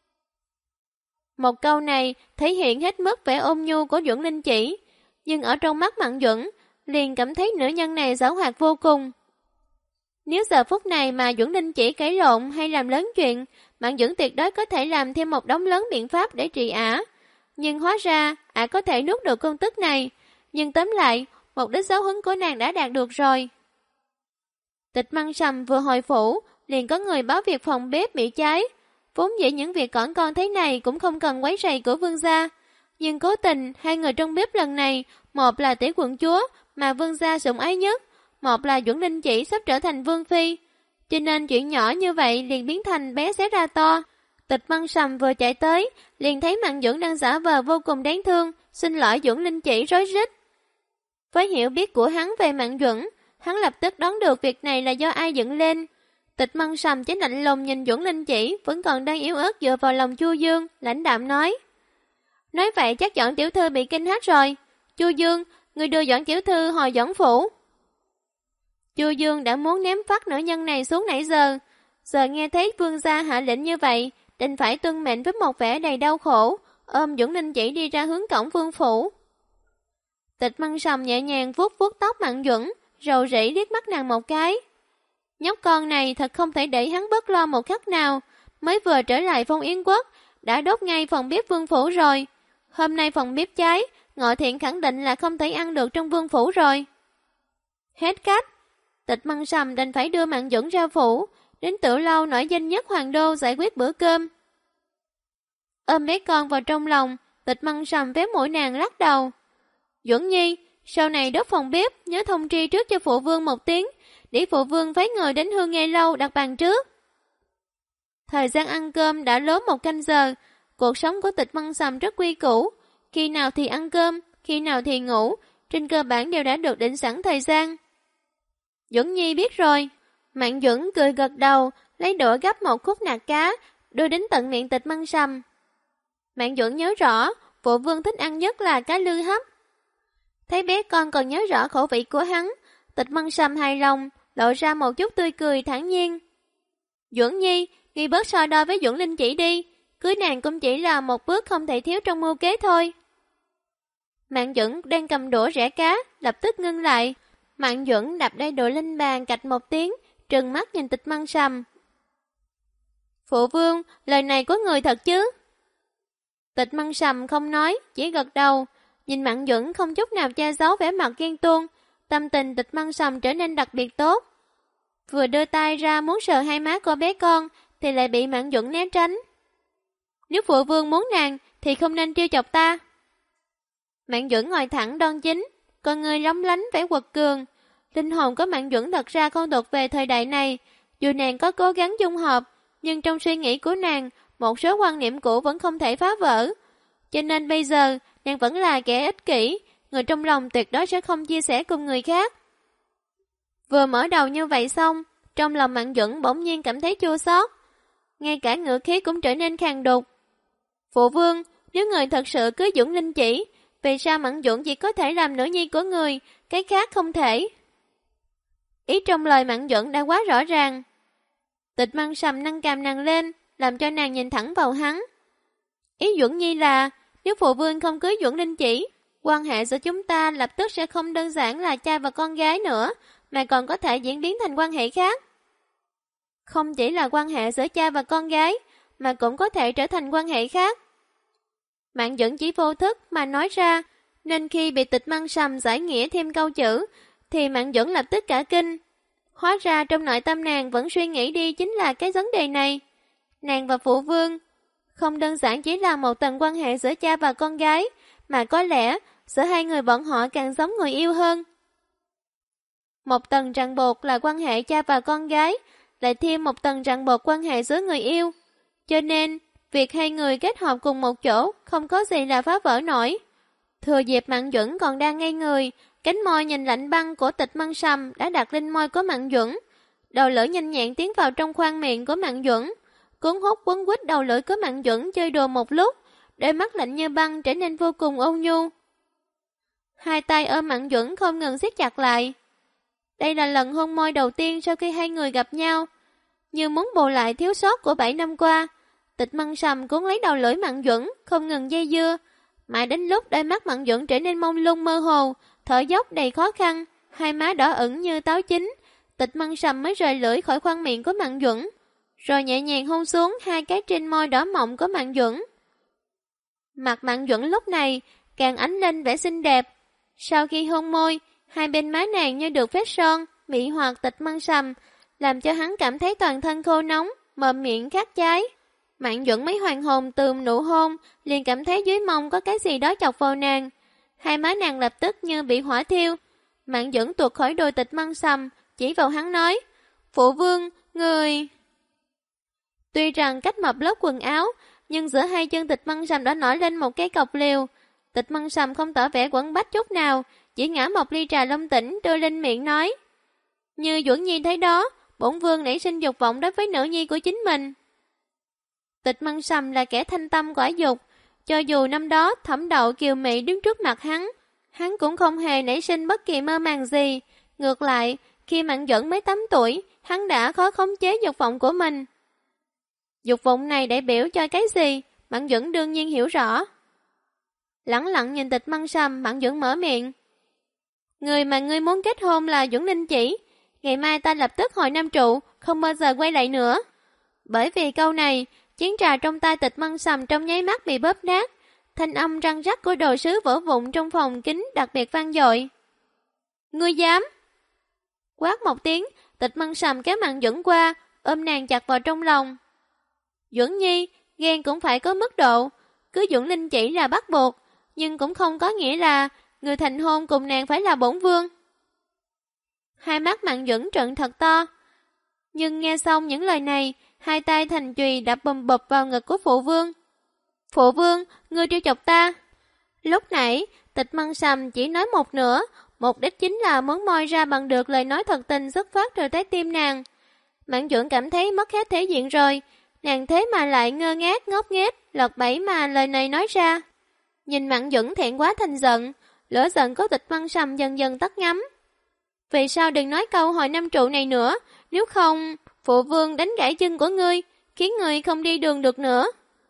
[SPEAKER 1] Một câu này thể hiện hết mức vẻ ôn nhu của Duẩn Linh Chỉ, nhưng ở trong mắt Mạng Duẩn liền cảm thấy nữ nhân này giảo hoạt vô cùng. Nếu giờ phút này mà Duẩn Linh Chỉ cãi lộn hay làm lớn chuyện, Mạng Duẩn tuyệt đối có thể làm thêm một đống lớn biện pháp để trị ả. Nhưng hóa ra, ả có thể nuốt được công tức này. Nhưng tóm lại, mục đích giáo huấn của nàng đã đạt được rồi. Tịch Măng Sầm vừa hồi phủ, liền có người báo việc phòng bếp bị cháy. Vốn dĩ những việc cỏn con thế này cũng không cần quấy rầy của Vương gia. Nhưng cố tình, hai người trong bếp lần này, một là tiểu quận chúa mà Vương gia sủng ái nhất, một là Duẩn Linh Chỉ sắp trở thành Vương phi. Cho nên chuyện nhỏ như vậy liền biến thành bé xé ra to. Tịch Măng Sầm vừa chạy tới, liền thấy Mạng Duẩn đang giả vờ vô cùng đáng thương, xin lỗi Duẩn Linh Chỉ rối rít. Với hiểu biết của hắn về Mạng Duẩn, hắn lập tức đoán được việc này là do ai dựng lên. Tịch Măng Sầm chỉ lạnh lùng nhìn Duẩn Linh Chỉ vẫn còn đang yếu ớt dựa vào lòng Chu Dương, lãnh đạm nói: "Nói vậy chắc Doãn tiểu thư bị kinh hách rồi. Chu Dương, người đưa Doãn tiểu thư hồi Doãn phủ." Chu Dương đã muốn ném phát nữ nhân này xuống nãy giờ, giờ nghe thấy Vương gia hạ lệnh như vậy, định phải tuân mệnh với một vẻ đầy đau khổ, ôm Duẩn Linh Chỉ đi ra hướng cổng vương phủ. Tịch Măng Sầm nhẹ nhàng vuốt vuốt tóc Mạng Duẩn, rầu rĩ liếc mắt nàng một cái. Nhóc con này thật không thể để hắn bớt lo một khắc nào, mới vừa trở lại Phong Yến Quốc, đã đốt ngay phòng bếp vương phủ rồi. Hôm nay phòng bếp cháy, Ngọ Thiện khẳng định là không thể ăn được trong vương phủ rồi. Hết cách, Tịch Măng Sầm đành phải đưa Mạng Duẩn ra phủ, đến Tử Lâu nổi danh nhất Hoàng Đô giải quyết bữa cơm. Ôm bé con vào trong lòng, Tịch Măng Sầm véo mũi nàng lắc đầu. Duẩn Nhi, sau này đốt phòng bếp nhớ thông tri trước cho phụ vương một tiếng, để phụ vương phái người đến Hương Nghe Lâu đặt bàn trước. Thời gian ăn cơm đã lố 1 canh giờ, cuộc sống của Tịch Măng Sầm rất quy củ, khi nào thì ăn cơm, khi nào thì ngủ, trên cơ bản đều đã được định sẵn thời gian. Duẩn Nhi biết rồi. Mạng Duẩn cười gật đầu, lấy đũa gắp một khúc nạc cá, đưa đến tận miệng Tịch Măng Sầm. Mạng Duẩn nhớ rõ, phụ vương thích ăn nhất là cá lư hấp. Thấy bé con còn nhớ rõ khẩu vị của hắn, Tịch Măng Sầm hài lòng, lộ ra một chút tươi cười thản nhiên. Duẩn Nhi, ghi bớt so đo với Duẩn Linh Chỉ đi, cưới nàng cũng chỉ là một bước không thể thiếu trong mưu kế thôi. Mạng Duẩn đang cầm đũa rẽ cá, lập tức ngưng lại. Mạng Duẩn đập đai đũa lên bàn cạch một tiếng, trừng mắt nhìn Tịch Măng Sầm. Phụ vương, lời này của người thật chứ? Tịch Măng Sầm không nói, chỉ gật đầu. Nhìn Mạng Duẩn không chút nào che giấu vẻ mặt ghen tuông, tâm tình Tịch Măng Sầm trở nên đặc biệt tốt. Vừa đưa tay ra muốn sờ hai má của bé con, thì lại bị Mạng Duẩn né tránh. Nếu phụ vương muốn nàng, thì không nên trêu chọc ta. Mạng Duẩn ngồi thẳng đoan chính, con người lóng lánh vẻ quật cường. Linh hồn của Mạng Duẩn thật ra không thuộc về thời đại này, dù nàng có cố gắng dung hợp, nhưng trong suy nghĩ của nàng, một số quan niệm cũ vẫn không thể phá vỡ. Cho nên bây giờ, nàng vẫn là kẻ ích kỷ, người trong lòng tuyệt đối sẽ không chia sẻ cùng người khác. Vừa mở đầu như vậy xong, trong lòng Mạn Duẩn bỗng nhiên cảm thấy chua xót, ngay cả ngữ khí cũng trở nên khàn đục. Phụ vương, nếu người thật sự cưới Duẩn Linh Chỉ, vì sao Mạn Duẩn chỉ có thể làm nữ nhi của người, cái khác không thể? Ý trong lời Mạn Duẩn đã quá rõ ràng. Tịch Măng Sầm nâng cằm nàng lên, làm cho nàng nhìn thẳng vào hắn. Ý Duẩn Nhi là, nếu phụ vương không cưới Duẩn Linh Chỉ, quan hệ giữa chúng ta lập tức sẽ không đơn giản là cha và con gái nữa, mà còn có thể diễn biến thành quan hệ khác. Không chỉ là quan hệ giữa cha và con gái, mà cũng có thể trở thành quan hệ khác. Mạn Duẩn chỉ vô thức mà nói ra, nên khi bị Tịch Măng Sầm giải nghĩa thêm câu chữ, thì Mạn Duẩn lập tức cả kinh. Hóa ra trong nội tâm nàng vẫn suy nghĩ đi chính là cái vấn đề này. Nàng và phụ vương không đơn giản chỉ là một tầng quan hệ giữa cha và con gái, mà có lẽ giữa hai người bọn họ càng giống người yêu hơn. Một tầng ràng buộc là quan hệ cha và con gái, lại thêm một tầng ràng buộc quan hệ giữa người yêu. Cho nên, việc hai người kết hợp cùng một chỗ không có gì là phá vỡ nổi. Thừa dịp Mạn Duẩn còn đang ngây người, cánh môi nhìn lạnh băng của Tịch Măng Sầm đã đặt lên môi của Mạn Duẩn. Đầu lưỡi nhanh nhẹn tiến vào trong khoang miệng của Mạn Duẩn, cuốn hút quấn quýt đầu lưỡi của Mạn Duẩn chơi đùa một lúc, đôi mắt lạnh như băng trở nên vô cùng ôn nhu. Hai tay ôm Mạn Duẩn không ngừng siết chặt lại. Đây là lần hôn môi đầu tiên sau khi hai người gặp nhau, như muốn bù lại thiếu sót của 7 năm qua. Tịch Măng Sầm cuốn lấy đầu lưỡi Mạn Duẩn, không ngừng dây dưa, mãi đến lúc đôi mắt Mạn Duẩn trở nên mông lung mơ hồ, thở dốc đầy khó khăn, hai má đỏ ửng như táo chín, Tịch Măng Sầm mới rời lưỡi khỏi khoang miệng của Mạn Duẩn, rồi nhẹ nhàng hôn xuống hai cái trên môi đỏ mọng của Mạn Duẩn. Mặt Mạn Duẩn lúc này càng ánh lên vẻ xinh đẹp. Sau khi hôn môi, hai bên má nàng như được phết son, mị hoặc Tịch Măng Sầm, làm cho hắn cảm thấy toàn thân khô nóng, mồm miệng khát cháy. Mạn Duẩn mới hoàn hồn từ nụ hôn, liền cảm thấy dưới mông có cái gì đó chọc vào nàng. Hai má nàng lập tức như bị hỏa thiêu. Mạn Duẩn tuột khỏi đôi Tịch Măng Sầm, chỉ vào hắn nói, phụ vương, người... Tuy rằng cách một lớp quần áo, nhưng giữa hai chân Tịch Măng Sầm đã nổi lên một cái cọc liều. Tịch Măng Sầm không tỏ vẻ quẩn bách chút nào, chỉ ngã một ly trà long tỉnh đưa lên miệng nói, như Duẩn Nhi thấy đó, bổn vương nảy sinh dục vọng đối với nữ nhi của chính mình. Tịch Măng Sầm là kẻ thanh tâm quả dục, cho dù năm đó Thẩm Đậu kiều mị đứng trước mặt hắn cũng không hề nảy sinh bất kỳ mơ màng gì. Ngược lại, khi Mạn Duẩn mới 8 tuổi, hắn đã khó khống chế dục vọng của mình. Dục vọng này đại biểu cho cái gì? Mạn Duẩn đương nhiên hiểu rõ. Lẳng lặng nhìn Tịch Măng Sầm, Mạn Duẩn mở miệng. Người mà ngươi muốn kết hôn là Duẩn Linh Chỉ. Ngày mai ta lập tức hồi Nam Trụ, không bao giờ quay lại nữa. Bởi vì câu này, chén trà trong tay Tịch Măng Sầm trong nháy mắt bị bóp nát. Thanh âm răng rắc của đồ sứ vỡ vụn trong phòng kính đặc biệt vang dội. Ngươi dám? Quát một tiếng, Tịch Măng Sầm kéo Mạn Duẩn qua, ôm nàng chặt vào trong lòng. Duẩn Nhi, ghen cũng phải có mức độ. Cứ Duẩn Linh Chỉ là bắt buộc, nhưng cũng không có nghĩa là người thành hôn cùng nàng phải là bổn vương. Hai mắt Mạn Duẩn trợn thật to. Nhưng nghe xong những lời này, hai tay thành chùy đập bùm bụp vào ngực của phụ vương. Phụ vương, ngươi trêu chọc ta. Lúc nãy, Tịch Măng Sầm chỉ nói một nửa, mục đích chính là muốn moi ra bằng được lời nói thật tình xuất phát từ trái tim nàng. Mạn Duẩn cảm thấy mất hết thể diện rồi, nàng thế mà lại ngơ ngác ngốc nghếch, lật bẫy mà lời này nói ra. Nhìn Mạn Duẩn thẹn quá thành giận, lửa giận của Tịch Măng Sầm dần dần tắt ngấm. Vì sao đừng nói câu hồi Nam Trụ này nữa, nếu không, phụ vương đánh gãy chân của ngươi, khiến ngươi không đi đường được nữa.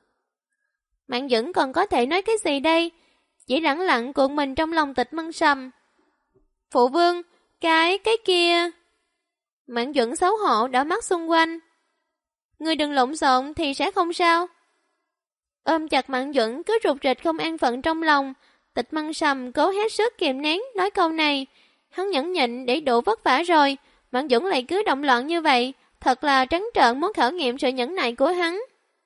[SPEAKER 1] Mạn Duẩn còn có thể nói cái gì đây? Chỉ lẳng lặng cuộn mình trong lòng Tịch Măng Sầm. Phụ vương, cái kia... Mạn Duẩn xấu hổ đảo mắt xung quanh. Ngươi đừng lộn xộn thì sẽ không sao. Ôm chặt Mạn Duẩn cứ rụt rịch không an phận trong lòng. Tịch Măng Sầm cố hết sức kiềm nén nói câu này. Hắn nhẫn nhịn để đủ vất vả rồi, Mạn Duẩn lại cứ động loạn như vậy, thật là trắng trợn muốn khảo nghiệm sự nhẫn nại của hắn.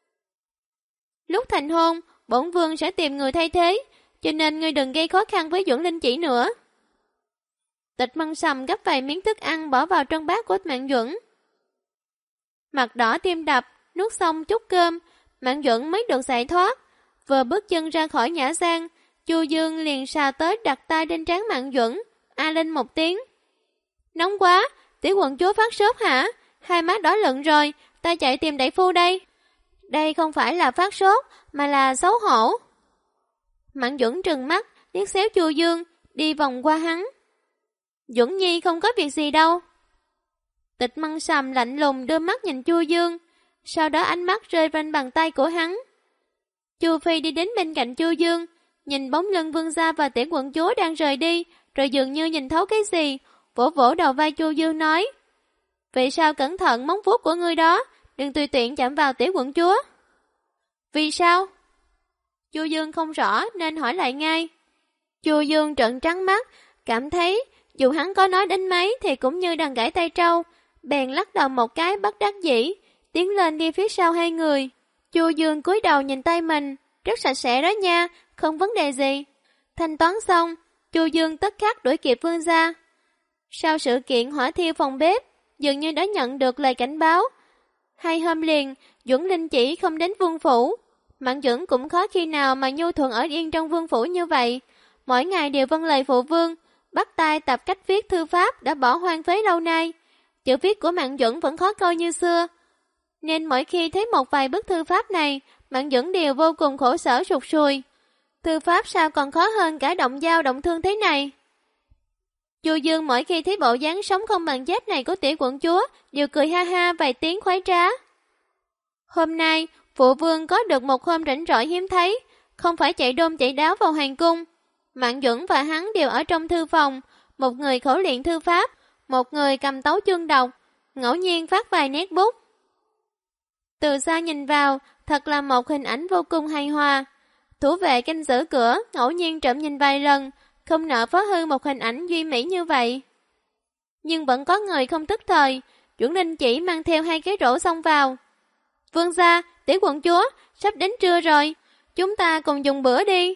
[SPEAKER 1] Lúc thành hôn, bổn vương sẽ tìm người thay thế, cho nên ngươi đừng gây khó khăn với Duẩn Linh Chỉ nữa. Tịch Măng Sầm gấp vài miếng thức ăn bỏ vào trong bát của Mạn Duẩn. Mặt đỏ tim đập, nuốt xong chút cơm, Mạn Duẩn mới được giải thoát. Vừa bước chân ra khỏi nhã gian, Chu Dương liền xà tới đặt tay trên trán Mạn Duẩn, a lên một tiếng. Nóng quá, tiểu quận chúa phát sốt hả? Hai má đỏ lựng rồi, ta chạy tìm đại phu đây. Đây không phải là phát sốt, mà là xấu hổ. Mạn Duẩn trừng mắt, liếc xéo Chu Dương, đi vòng qua hắn. Duẩn Nhi không có việc gì đâu. Tịch Măng Sầm lạnh lùng đưa mắt nhìn Chu Dương, sau đó ánh mắt rơi trên bàn tay của hắn. Chu Phi đi đến bên cạnh Chu Dương, nhìn bóng lưng vương gia và tiểu quận chúa đang rời đi, rồi dường như nhìn thấu cái gì, vỗ vỗ đầu vai Chu Dương nói: Vì sao cẩn thận móng vuốt của ngươi đó, đừng tùy tiện chạm vào tiểu quận chúa. Vì sao? Chu Dương không rõ nên hỏi lại ngay. Chu Dương trợn trắng mắt, cảm thấy dù hắn có nói đến mấy thì cũng như đàn gãy tay trâu, bèn lắc đầu một cái bất đắc dĩ, tiến lên đi phía sau hai người. Chu Dương cúi đầu nhìn tay mình, rất sạch sẽ đó nha, không vấn đề gì. Thanh toán xong, Chu Dương tức khắc đuổi kịp vương gia. Sau sự kiện hỏa thiêu phòng bếp, dường như đã nhận được lời cảnh báo. 2 hôm liền, Duẩn Linh chỉ không đến vương phủ. Mạn Duẩn cũng khó khi nào mà nhu thuận ở yên trong vương phủ như vậy. Mỗi ngày đều vâng lời phụ vương, bắt tay tập cách viết thư pháp đã bỏ hoang phế lâu nay. Chữ viết của Mạn Duẩn vẫn khó coi như xưa, nên mỗi khi thấy một vài bức thư pháp này, Mạn Duẩn đều vô cùng khổ sở sụt sùi. Thư pháp sao còn khó hơn cả động dao động thương thế này? Chu Dương mỗi khi thấy bộ dáng sống không bằng chết này của tiểu quận chúa, đều cười ha ha vài tiếng khoái trá. Hôm nay, phụ vương có được một hôm rảnh rỗi hiếm thấy, không phải chạy đôn chạy đáo vào hoàng cung. Mạn Duẩn và hắn đều ở trong thư phòng, một người khổ luyện thư pháp, một người cầm tấu chương đọc, ngẫu nhiên phát vài nét bút. Từ xa nhìn vào, thật là một hình ảnh vô cùng hài hòa. Thủ vệ canh giữ cửa, ngẫu nhiên trộm nhìn vài lần, không nỡ phá hư một hình ảnh duy mỹ như vậy. Nhưng vẫn có người không tức thời, Duẩn Linh chỉ mang theo 2 cái rổ xông vào. Vương gia, tiểu quận chúa, sắp đến trưa rồi, chúng ta cùng dùng bữa đi.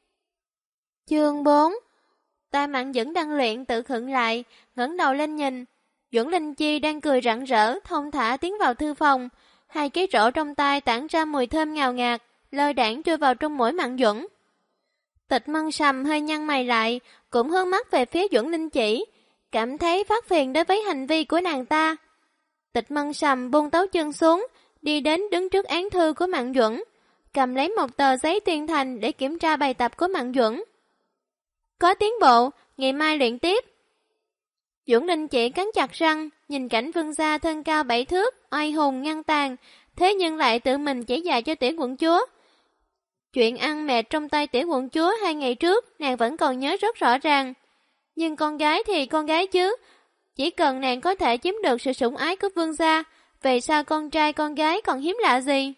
[SPEAKER 1] Chương 4. Tai Mạn Duẩn đang luyện tự khựng lại, ngẩng đầu lên nhìn. Duẩn Linh Chi đang cười rạng rỡ, thông thả tiến vào thư phòng. 2 cái rổ trong tay tản ra mùi thơm ngào ngạt, lơ đãng trôi vào trong mũi Mạn Duẩn. Tịch Măng Sầm hơi nhăn mày lại, cũng hướng mắt về phía Duẩn Linh Chỉ, cảm thấy phát phiền đối với hành vi của nàng ta. Tịch Măng Sầm buông tấu chương xuống, đi đến đứng trước án thư của Mạn Duẩn, cầm lấy một tờ giấy tuyên thành để kiểm tra bài tập của Mạn Duẩn. Có tiến bộ, ngày mai luyện tiếp. Duẩn Linh Chỉ cắn chặt răng, nhìn cảnh vương gia thân cao 7 thước, oai hùng ngang tàn, thế nhưng lại tự mình chỉ dạy cho tiểu quận chúa. Chuyện ăn mệt trong tay tiểu quận chúa 2 ngày trước, nàng vẫn còn nhớ rất rõ ràng. Nhưng con gái thì con gái chứ, chỉ cần nàng có thể chiếm được sự sủng ái của vương gia, về sao con trai con gái còn hiếm lạ gì?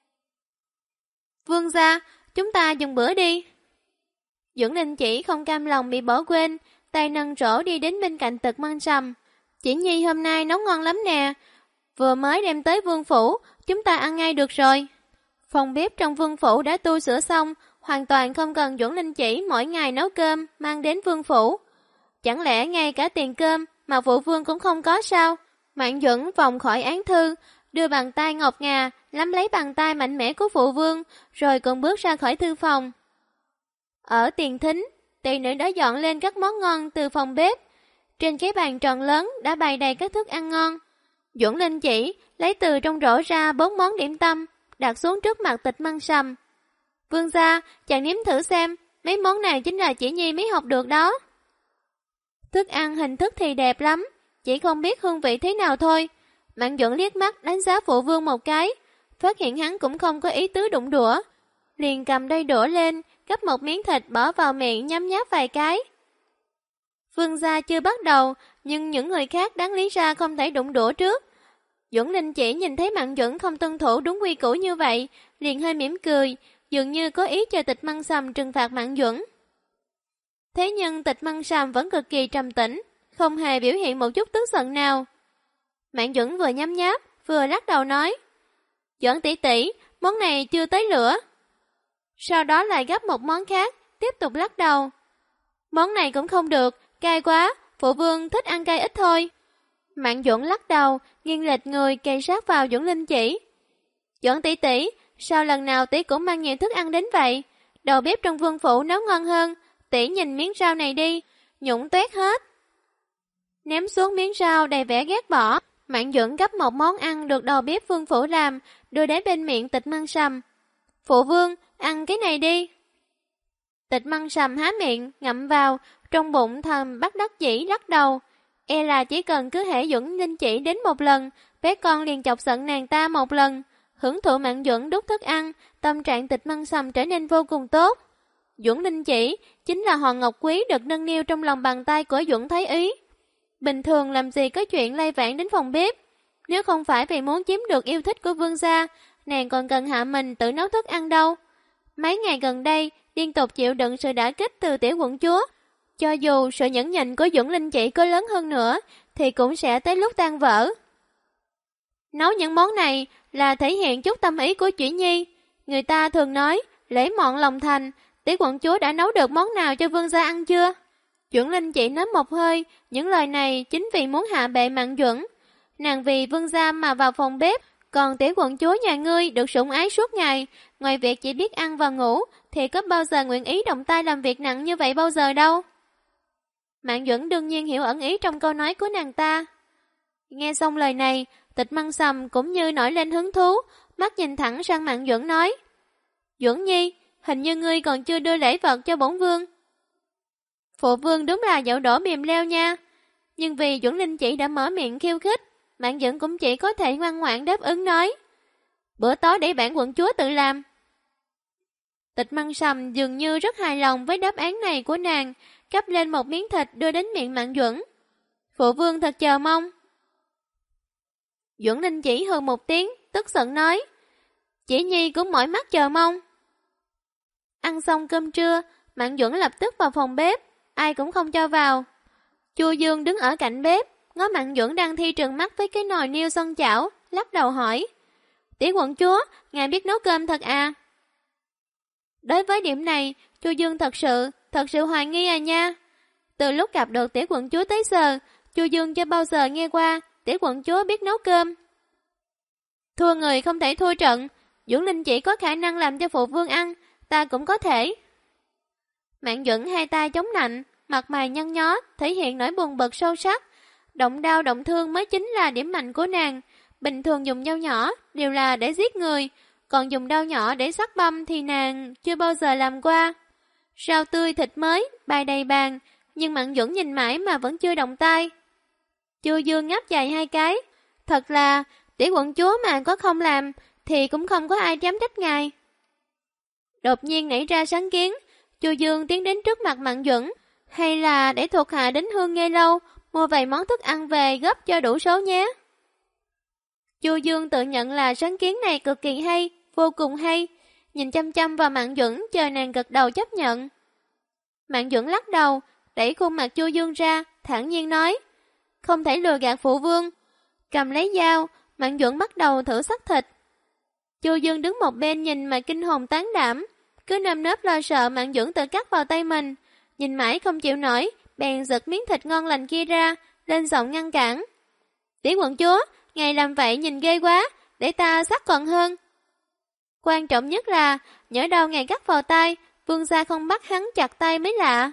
[SPEAKER 1] Vương gia, chúng ta dùng bữa đi. Duẩn Linh Chỉ không cam lòng bị bỏ quên, tay nâng rổ đi đến bên cạnh Tịch Măng Sầm. Chỉ Nhi hôm nay nấu ngon lắm nè, vừa mới đem tới vương phủ, chúng ta ăn ngay được rồi. Phòng bếp trong vương phủ đã tu sửa xong, hoàn toàn không cần Duẩn Linh Chỉ mỗi ngày nấu cơm mang đến vương phủ. Chẳng lẽ ngay cả tiền cơm mà phụ vương cũng không có sao? Mạn Duẩn vòng khỏi án thư, đưa bàn tay ngọc ngà nắm lấy bàn tay mạnh mẽ của phụ vương, rồi cùng bước ra khỏi thư phòng. Ở tiền thính, tỷ nữ đã dọn lên các món ngon từ phòng bếp. Trên cái bàn tròn lớn đã bày đầy các thức ăn ngon. Duẩn Linh Chỉ lấy từ trong rổ ra 4 món điểm tâm, đặt xuống trước mặt Tịch Măng Sầm. Vương gia, chàng nếm thử xem, mấy món này chính là chỉ Nhi mới học được đó. Thức ăn hình thức thì đẹp lắm, chỉ không biết hương vị thế nào thôi. Mạn Duẩn liếc mắt đánh giá phụ vương một cái, phát hiện hắn cũng không có ý tứ đụng đũa, liền cầm đôi đũa lên, gắp một miếng thịt bỏ vào miệng nhấm nháp vài cái. Vương gia chưa bắt đầu, nhưng những người khác đáng lý ra không thể đụng đũa trước. Duẩn Linh Chỉ nhìn thấy Mạn Duẩn không tuân thủ đúng quy củ như vậy, liền hơi mỉm cười, dường như có ý chờ Tịch Măng Sầm trừng phạt Mạn Duẩn. Thế nhưng Tịch Măng Sầm vẫn cực kỳ trầm tĩnh, không hề biểu hiện một chút tức giận nào. Mạn Duẩn vừa nhấm nháp, vừa lắc đầu nói: Duẩn tỷ tỷ, món này chưa tới lửa. Sau đó lại gấp một món khác, tiếp tục lắc đầu. Món này cũng không được, cay quá, phụ vương thích ăn cay ít thôi. Mạn Duẩn lắc đầu, nghiêng lệch người kề sát vào Duẩn Linh Chỉ. Duẩn tỷ tỷ, sao lần nào tỷ cũng mang nhiều thức ăn đến vậy? Đầu bếp trong vương phủ nấu ngon hơn, tỷ nhìn miếng rau này đi, nhũng toét hết. Ném xuống miếng rau đầy vẻ ghét bỏ, Mạn Duẩn gấp một món ăn được đầu bếp vương phủ làm, đưa đến bên miệng Tịch Măng Sầm. Phụ vương, ăn cái này đi. Tịch Măng Sầm há miệng, ngậm vào, trong bụng thầm bắt đắc dĩ lắc đầu. E là chỉ cần cứ hễ Duẩn Linh chỉ đến một lần, bé con liền chọc giận nàng ta một lần. Hưởng thụ Mạn Duẩn đút thức ăn, tâm trạng Tịch Măng Sầm trở nên vô cùng tốt. Duẩn Linh chỉ chính là hòn ngọc quý được nâng niu trong lòng bàn tay của Duẩn Thái Ý. Bình thường làm gì có chuyện lay vãng đến phòng bếp. Nếu không phải vì muốn chiếm được yêu thích của vương gia, nàng còn cần hạ mình tự nấu thức ăn đâu. Mấy ngày gần đây, liên tục chịu đựng sự đả kích từ tiểu quận chúa. Cho dù sự nhẫn nhịn của Duẩn Linh chỉ có lớn hơn nữa, thì cũng sẽ tới lúc tan vỡ. Nấu những món này là thể hiện chút tâm ý của Chỉ Nhi. Người ta thường nói, lễ mọn lòng thành, tiểu quận chúa đã nấu được món nào cho vương gia ăn chưa? Duẩn Linh chỉ nói một hơi, những lời này chính vì muốn hạ bệ Mạn Duẩn. Nàng vì vương gia mà vào phòng bếp, còn tiểu quận chúa nhà ngươi được sủng ái suốt ngày, ngoài việc chỉ biết ăn và ngủ, thì có bao giờ nguyện ý động tay làm việc nặng như vậy bao giờ đâu. Mạn Duẩn đương nhiên hiểu ẩn ý trong câu nói của nàng ta. Nghe xong lời này, Tịch Măng Sầm cũng như nổi lên hứng thú, mắt nhìn thẳng sang Mạn Duẩn nói: Duẩn Nhi, hình như ngươi còn chưa đưa lễ vật cho bổn vương. Phụ vương đúng là dậu đổ mềm leo nha. Nhưng vì Duẩn Linh chỉ đã mở miệng khiêu khích, Mạn Duẩn cũng chỉ có thể ngoan ngoãn đáp ứng nói: bữa tối để bản quận chúa tự làm. Tịch Măng Sầm dường như rất hài lòng với đáp án này của nàng, gắp lên một miếng thịt đưa đến miệng Mạn Duẩn. Phụ vương thật chờ mong. Duẩn Linh chỉ hừ một tiếng, tức giận nói: Chỉ Nhi cũng mỏi mắt chờ mong. Ăn xong cơm trưa, Mạn Duẩn lập tức vào phòng bếp, ai cũng không cho vào. Chu Dương đứng ở cạnh bếp, ngó Mạn Duẩn đang thi trừng mắt với cái nồi niêu xoong chảo, lắc đầu hỏi: Tiểu quận chúa, ngài biết nấu cơm thật à? Đối với điểm này, Chu Dương thật sự hoài nghi à nha. Từ lúc gặp được tiểu quận chúa tới giờ, Chu Dương chưa bao giờ nghe qua tiểu quận chúa biết nấu cơm. Thua người không thể thua trận, Duẩn Linh chỉ có khả năng làm cho phụ vương ăn, ta cũng có thể. Mạn Duẩn hai tay chống nạnh, mặt mày nhăn nhó, thể hiện nỗi buồn bực sâu sắc. Động đau động thương mới chính là điểm mạnh của nàng. Bình thường dùng dao nhỏ đều là để giết người, còn dùng dao nhỏ để sắc băm thì nàng chưa bao giờ làm qua. Rau tươi thịt mới, bày đầy bàn, nhưng Mạn Duẩn nhìn mãi mà vẫn chưa động tay. Chu Dương ngáp dài hai cái, thật là tiểu quận chúa mà có không làm thì cũng không có ai dám trách ngài. Đột nhiên nảy ra sáng kiến, Chu Dương tiến đến trước mặt Mạn Duẩn, hay là để thuộc hạ đến Hương Nghê Lâu mua vài món thức ăn về gấp cho đủ số nhé. Chu Dương tự nhận là sáng kiến này cực kỳ hay, vô cùng hay, nhìn chăm chăm vào Mạn Duẩn chờ nàng gật đầu chấp nhận. Mạn Duẩn lắc đầu, đẩy khuôn mặt Chu Dương ra, thản nhiên nói: Không thể lừa gạt phụ vương. Cầm lấy dao, Mạn Duẩn bắt đầu thử xắt thịt. Chu Dương đứng một bên nhìn mà kinh hồn tán đảm, cứ nơm nớp lo sợ Mạn Duẩn tự cắt vào tay mình, nhìn mãi không chịu nổi, bèn giật miếng thịt ngon lành kia ra, lên giọng ngăn cản. Tiểu quận chúa, ngài làm vậy nhìn ghê quá, để ta xắt còn hơn. Quan trọng nhất là, nhỡ đâu ngài cắt vào tay, vương gia không bắt hắn chặt tay mới lạ.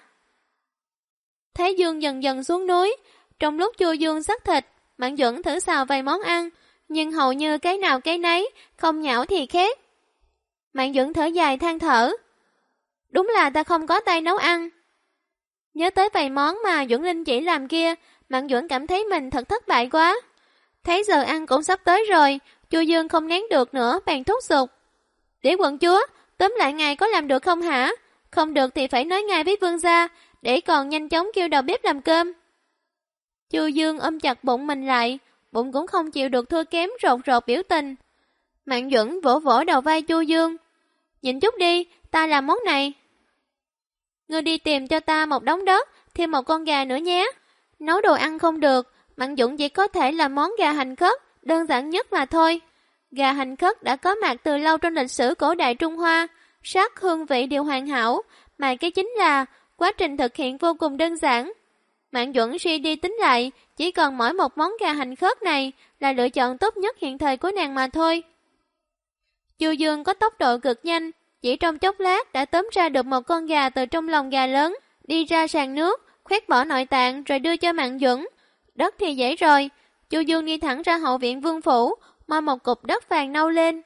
[SPEAKER 1] Thái Dương dần dần xuống núi, trong lúc Chu Dương xắt thịt, Mạn Duẩn thử xào vài món ăn, nhưng hầu như cái nào cái nấy, không nhão thì khét. Mạn Duẩn thở dài than thở: Đúng là ta không có tay nấu ăn. Nhớ tới vài món mà Duẩn Linh chỉ làm kia, Mạn Duẩn cảm thấy mình thật thất bại quá. Thấy giờ ăn cũng sắp tới rồi, Chu Dương không nén được nữa, bèn thúc giục: Tiểu quận chúa, tóm lại ngài có làm được không hả? Không được thì phải nói ngài với vương gia, để còn nhanh chóng kêu đầu bếp làm cơm. Chu Dương ôm chặt bụng mình lại, bụng cũng không chịu được thua kém, rột rột biểu tình. Mạn Duẩn vỗ vỗ đầu vai Chu Dương: Nhìn chút đi, ta làm món này. Ngươi đi tìm cho ta một đống đất, thêm một con gà nữa nhé. Nấu đồ ăn không được, Mạn Duẩn chỉ có thể làm món gà hành khất, đơn giản nhất mà thôi. Gà hành khất đã có mặt từ lâu trong lịch sử cổ đại Trung Hoa, sắc hương vị đều hoàn hảo, mà cái chính là quá trình thực hiện vô cùng đơn giản. Mạn Duẩn suy đi tính lại, chỉ còn mỗi một món gà hành khất này là lựa chọn tốt nhất hiện thời của nàng mà thôi. Chu Dương có tốc độ cực nhanh, chỉ trong chốc lát đã tóm ra được một con gà từ trong lồng gà lớn, đi ra sàn nước, khoét bỏ nội tạng rồi đưa cho Mạn Duẩn. Đất thì dễ rồi, Chu Dương đi thẳng ra hậu viện vương phủ, moi một cục đất vàng nâu lên.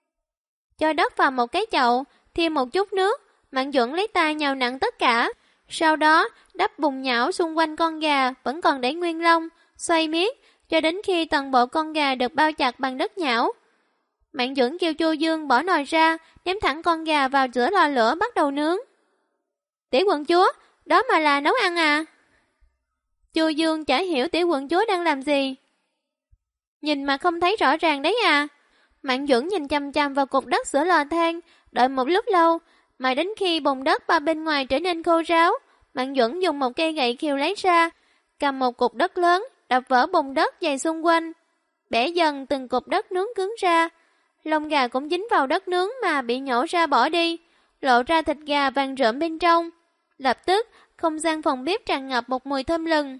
[SPEAKER 1] Cho đất vào một cái chậu, thêm một chút nước, Mạn Duẩn lấy tay nhào nặn tất cả. Sau đó, đắp bùn nhão xung quanh con gà vẫn còn để nguyên lông, xoay miết, cho đến khi toàn bộ con gà được bao chặt bằng đất nhão. Mạn Duẩn kêu Chu Dương bỏ nồi ra, ném thẳng con gà vào giữa lò lửa bắt đầu nướng. Tiểu quận chúa, đó mà là nấu ăn à? Chu Dương chả hiểu tiểu quận chúa đang làm gì. Nhìn mà không thấy rõ ràng đấy à? Mạn Duẩn nhìn chằm chằm vào cục đất giữa lò than, đợi một lúc lâu, mà đến khi bùn đất ba bên ngoài trở nên khô ráo, Mạn Duẩn dùng một cây gậy khều lấy ra, cầm một cục đất lớn, đập vỡ bùn đất dày xung quanh, bẻ dần từng cục đất nướng cứng ra. Lông gà cũng dính vào đất nướng mà bị nhổ ra bỏ đi, lộ ra thịt gà vàng rợm bên trong. Lập tức, không gian phòng bếp tràn ngập một mùi thơm lừng.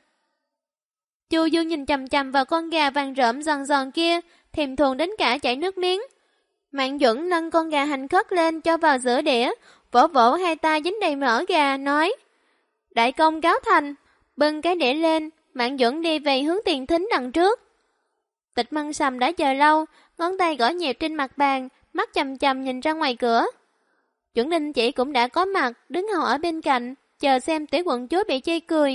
[SPEAKER 1] Chu Dương nhìn chằm chằm vào con gà vàng rợm giòn giòn kia, thèm thuồng đến cả chảy nước miếng. Mạn Duẩn nâng con gà hành khất lên cho vào giữa đĩa, vỗ vỗ hai tay dính đầy mỡ gà, nói: Đại công cáo thành. Bưng cái đĩa lên, Mạn Duẩn đi về hướng tiền thính đằng trước. Tịch Măng Sầm đã chờ lâu, ngón tay gõ nhịp trên mặt bàn, mắt chằm chằm nhìn ra ngoài cửa. Chuẩn Ninh chỉ cũng đã có mặt, đứng hầu ở bên cạnh, chờ xem tiểu quận chúa bị chê cười.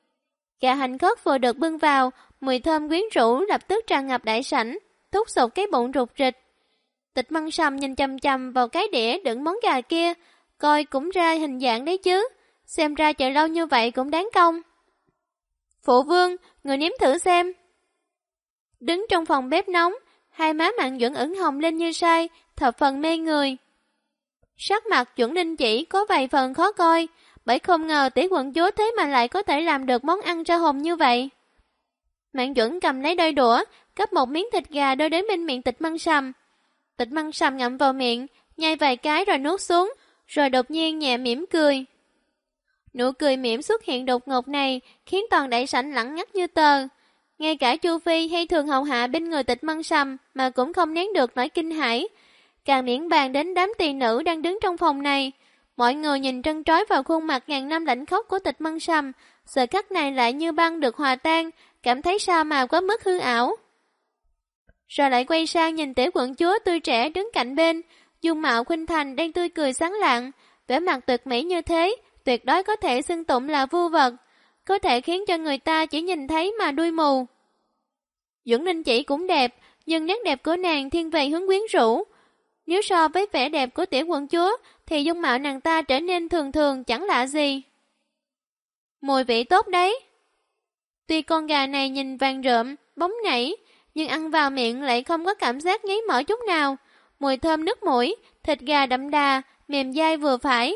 [SPEAKER 1] Gà hành khất vừa được bưng vào, mùi thơm quyến rũ lập tức tràn ngập đại sảnh, thúc sụt cái bụng rụt rịch. Tịch Măng Sầm nhìn chằm chằm vào cái đĩa đựng món gà kia, coi cũng ra hình dạng đấy chứ, xem ra chờ lâu như vậy cũng đáng công. Phụ vương, người nếm thử xem. Đứng trong phòng bếp nóng, hai má Mạn Duẩn ửng hồng lên như say, thập phần mê người. Sắc mặt Chuẩn Ninh chỉ có vài phần khó coi, bởi không ngờ tiểu quận chúa thế mà lại có thể làm được món ăn ra hồn như vậy. Mạn Duẩn cầm lấy đôi đũa, gắp một miếng thịt gà đưa đến bên miệng Tịch Măng Sầm. Tịch Măng Sầm ngậm vào miệng, nhai vài cái rồi nuốt xuống, rồi đột nhiên nhẹ mỉm cười. Nụ cười mỉm xuất hiện đột ngột này khiến toàn đại sảnh lặng ngắt như tờ. Ngay cả Chu Phi hay Thường hầu hạ bên người Tịch Măng Sầm mà cũng không nén được nỗi kinh hãi. Càng miễn bàn đến đám tỳ nữ đang đứng trong phòng này. Mọi người nhìn trân trói vào khuôn mặt ngàn năm lạnh khốc của Tịch Măng Sầm, giờ khắc này lại như băng được hòa tan, cảm thấy sao mà quá mức hư ảo. Rồi lại quay sang nhìn tiểu quận chúa tươi trẻ đứng cạnh bên, dung mạo khuynh thành đang tươi cười sáng lạng, vẻ mặt tuyệt mỹ như thế, tuyệt đối có thể xưng tụng là vưu vật, có thể khiến cho người ta chỉ nhìn thấy mà đuôi mù. Duẩn Ninh chỉ cũng đẹp, nhưng nét đẹp của nàng thiên về hướng quyến rũ. Nếu so với vẻ đẹp của tiểu quận chúa, thì dung mạo nàng ta trở nên thường thường chẳng lạ gì. Mùi vị tốt đấy. Tuy con gà này nhìn vàng rợm, bóng nảy, nhưng ăn vào miệng lại không có cảm giác ngấy mỡ chút nào. Mùi thơm nước mũi, thịt gà đậm đà, mềm dai vừa phải.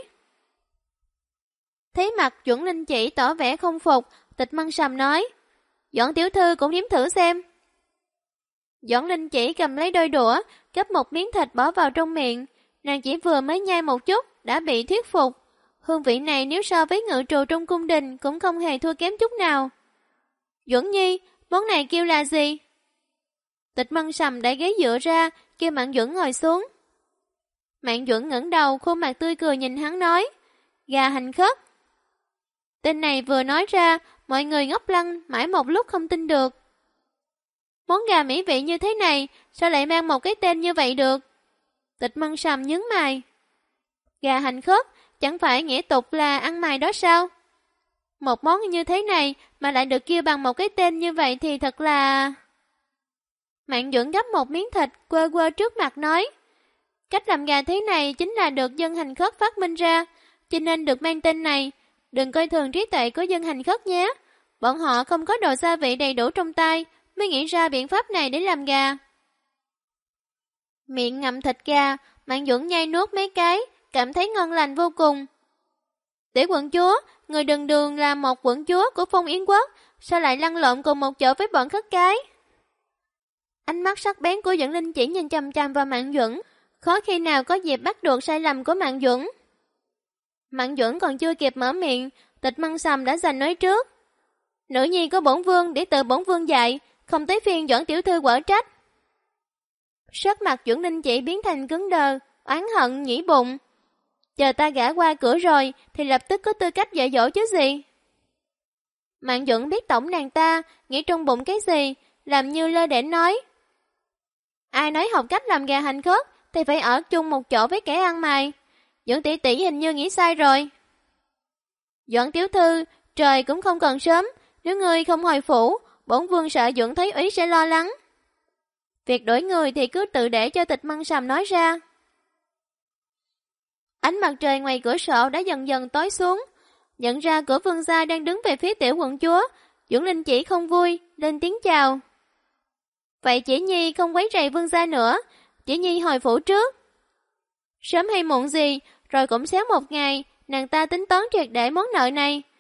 [SPEAKER 1] Thấy mặt Chuẩn Ninh chỉ tỏ vẻ không phục, Tịch Măng Sầm nói: Doãn tiểu thư cũng nếm thử xem. Doãn Ninh chỉ cầm lấy đôi đũa, gắp một miếng thịt bỏ vào trong miệng. Nàng chỉ vừa mới nhai một chút, đã bị thuyết phục. Hương vị này nếu so với ngự trù trong cung đình cũng không hề thua kém chút nào. Duẩn Nhi, món này kêu là gì? Tịch Măng Sầm đẩy ghế dựa ra, kêu Mạn Duẩn ngồi xuống. Mạn Duẩn ngẩng đầu, khuôn mặt tươi cười nhìn hắn nói: Gà hành khất. Tên này vừa nói ra, mọi người ngốc lăng, mãi một lúc không tin được. Món gà mỹ vị như thế này, sao lại mang một cái tên như vậy được? Tịch Măng Sầm nhướng mày. Gà hành khất, chẳng phải nghĩa tục là ăn mày đó sao? Một món như thế này mà lại được kêu bằng một cái tên như vậy thì thật là... Mạn Duẩn gắp một miếng thịt, quơ quơ trước mặt nói: Cách làm gà thế này chính là được dân hành khất phát minh ra, cho nên được mang tên này. Đừng coi thường trí tuệ của dân hành khất nhé. Bọn họ không có đồ gia vị đầy đủ trong tay, mới nghĩ ra biện pháp này để làm gà. Miệng ngậm thịt gà, Mạn Duẩn nhai nuốt mấy cái, cảm thấy ngon lành vô cùng. Tiểu quận chúa, người đường đường là một quận chúa của Phong Yến Quốc, sao lại lăn lộn cùng một chỗ với bọn khất cái? Ánh mắt sắc bén của Doãn Ninh chỉ nhìn chằm chằm vào Mạn Duẩn, khó khi nào có dịp bắt được sai lầm của Mạn Duẩn. Mạn Duẩn còn chưa kịp mở miệng, Tịch Măng Sầm đã giành nói trước: Nữ nhi có bổn vương để tự bổn vương dạy, không tới phiên Doãn tiểu thư quở trách. Sắc mặt Chuẩn Linh Chỉ biến thành cứng đờ, oán hận nhĩ bụng. Chờ ta gả qua cửa rồi thì lập tức có tư cách dạy dỗ chứ gì. Mạng Duẩn biết tổng nàng ta nghĩ trong bụng cái gì, làm như lơ đễnh nói. Ai nói học cách làm gà hành khất thì phải ở chung một chỗ với kẻ ăn mày. Duẩn tỷ tỷ hình như nghĩ sai rồi. Doãn tiểu thư, trời cũng không còn sớm, nếu ngươi không hồi phủ, bổn vương sợ Duẩn thấy úy sẽ lo lắng. Việc đổi người thì cứ tự để cho Tịch Măng Sầm nói ra. Ánh mặt trời ngoài cửa sổ đã dần dần tối xuống, nhận ra cửa vương gia đang đứng về phía tiểu quận chúa, Duẩn Linh Chỉ không vui, lên tiếng chào. Vậy Chỉ Nhi không quấy rầy vương gia nữa, Chỉ Nhi hồi phủ trước. Sớm hay muộn gì, rồi cũng xéo một ngày, nàng ta tính toán triệt để món nợ này,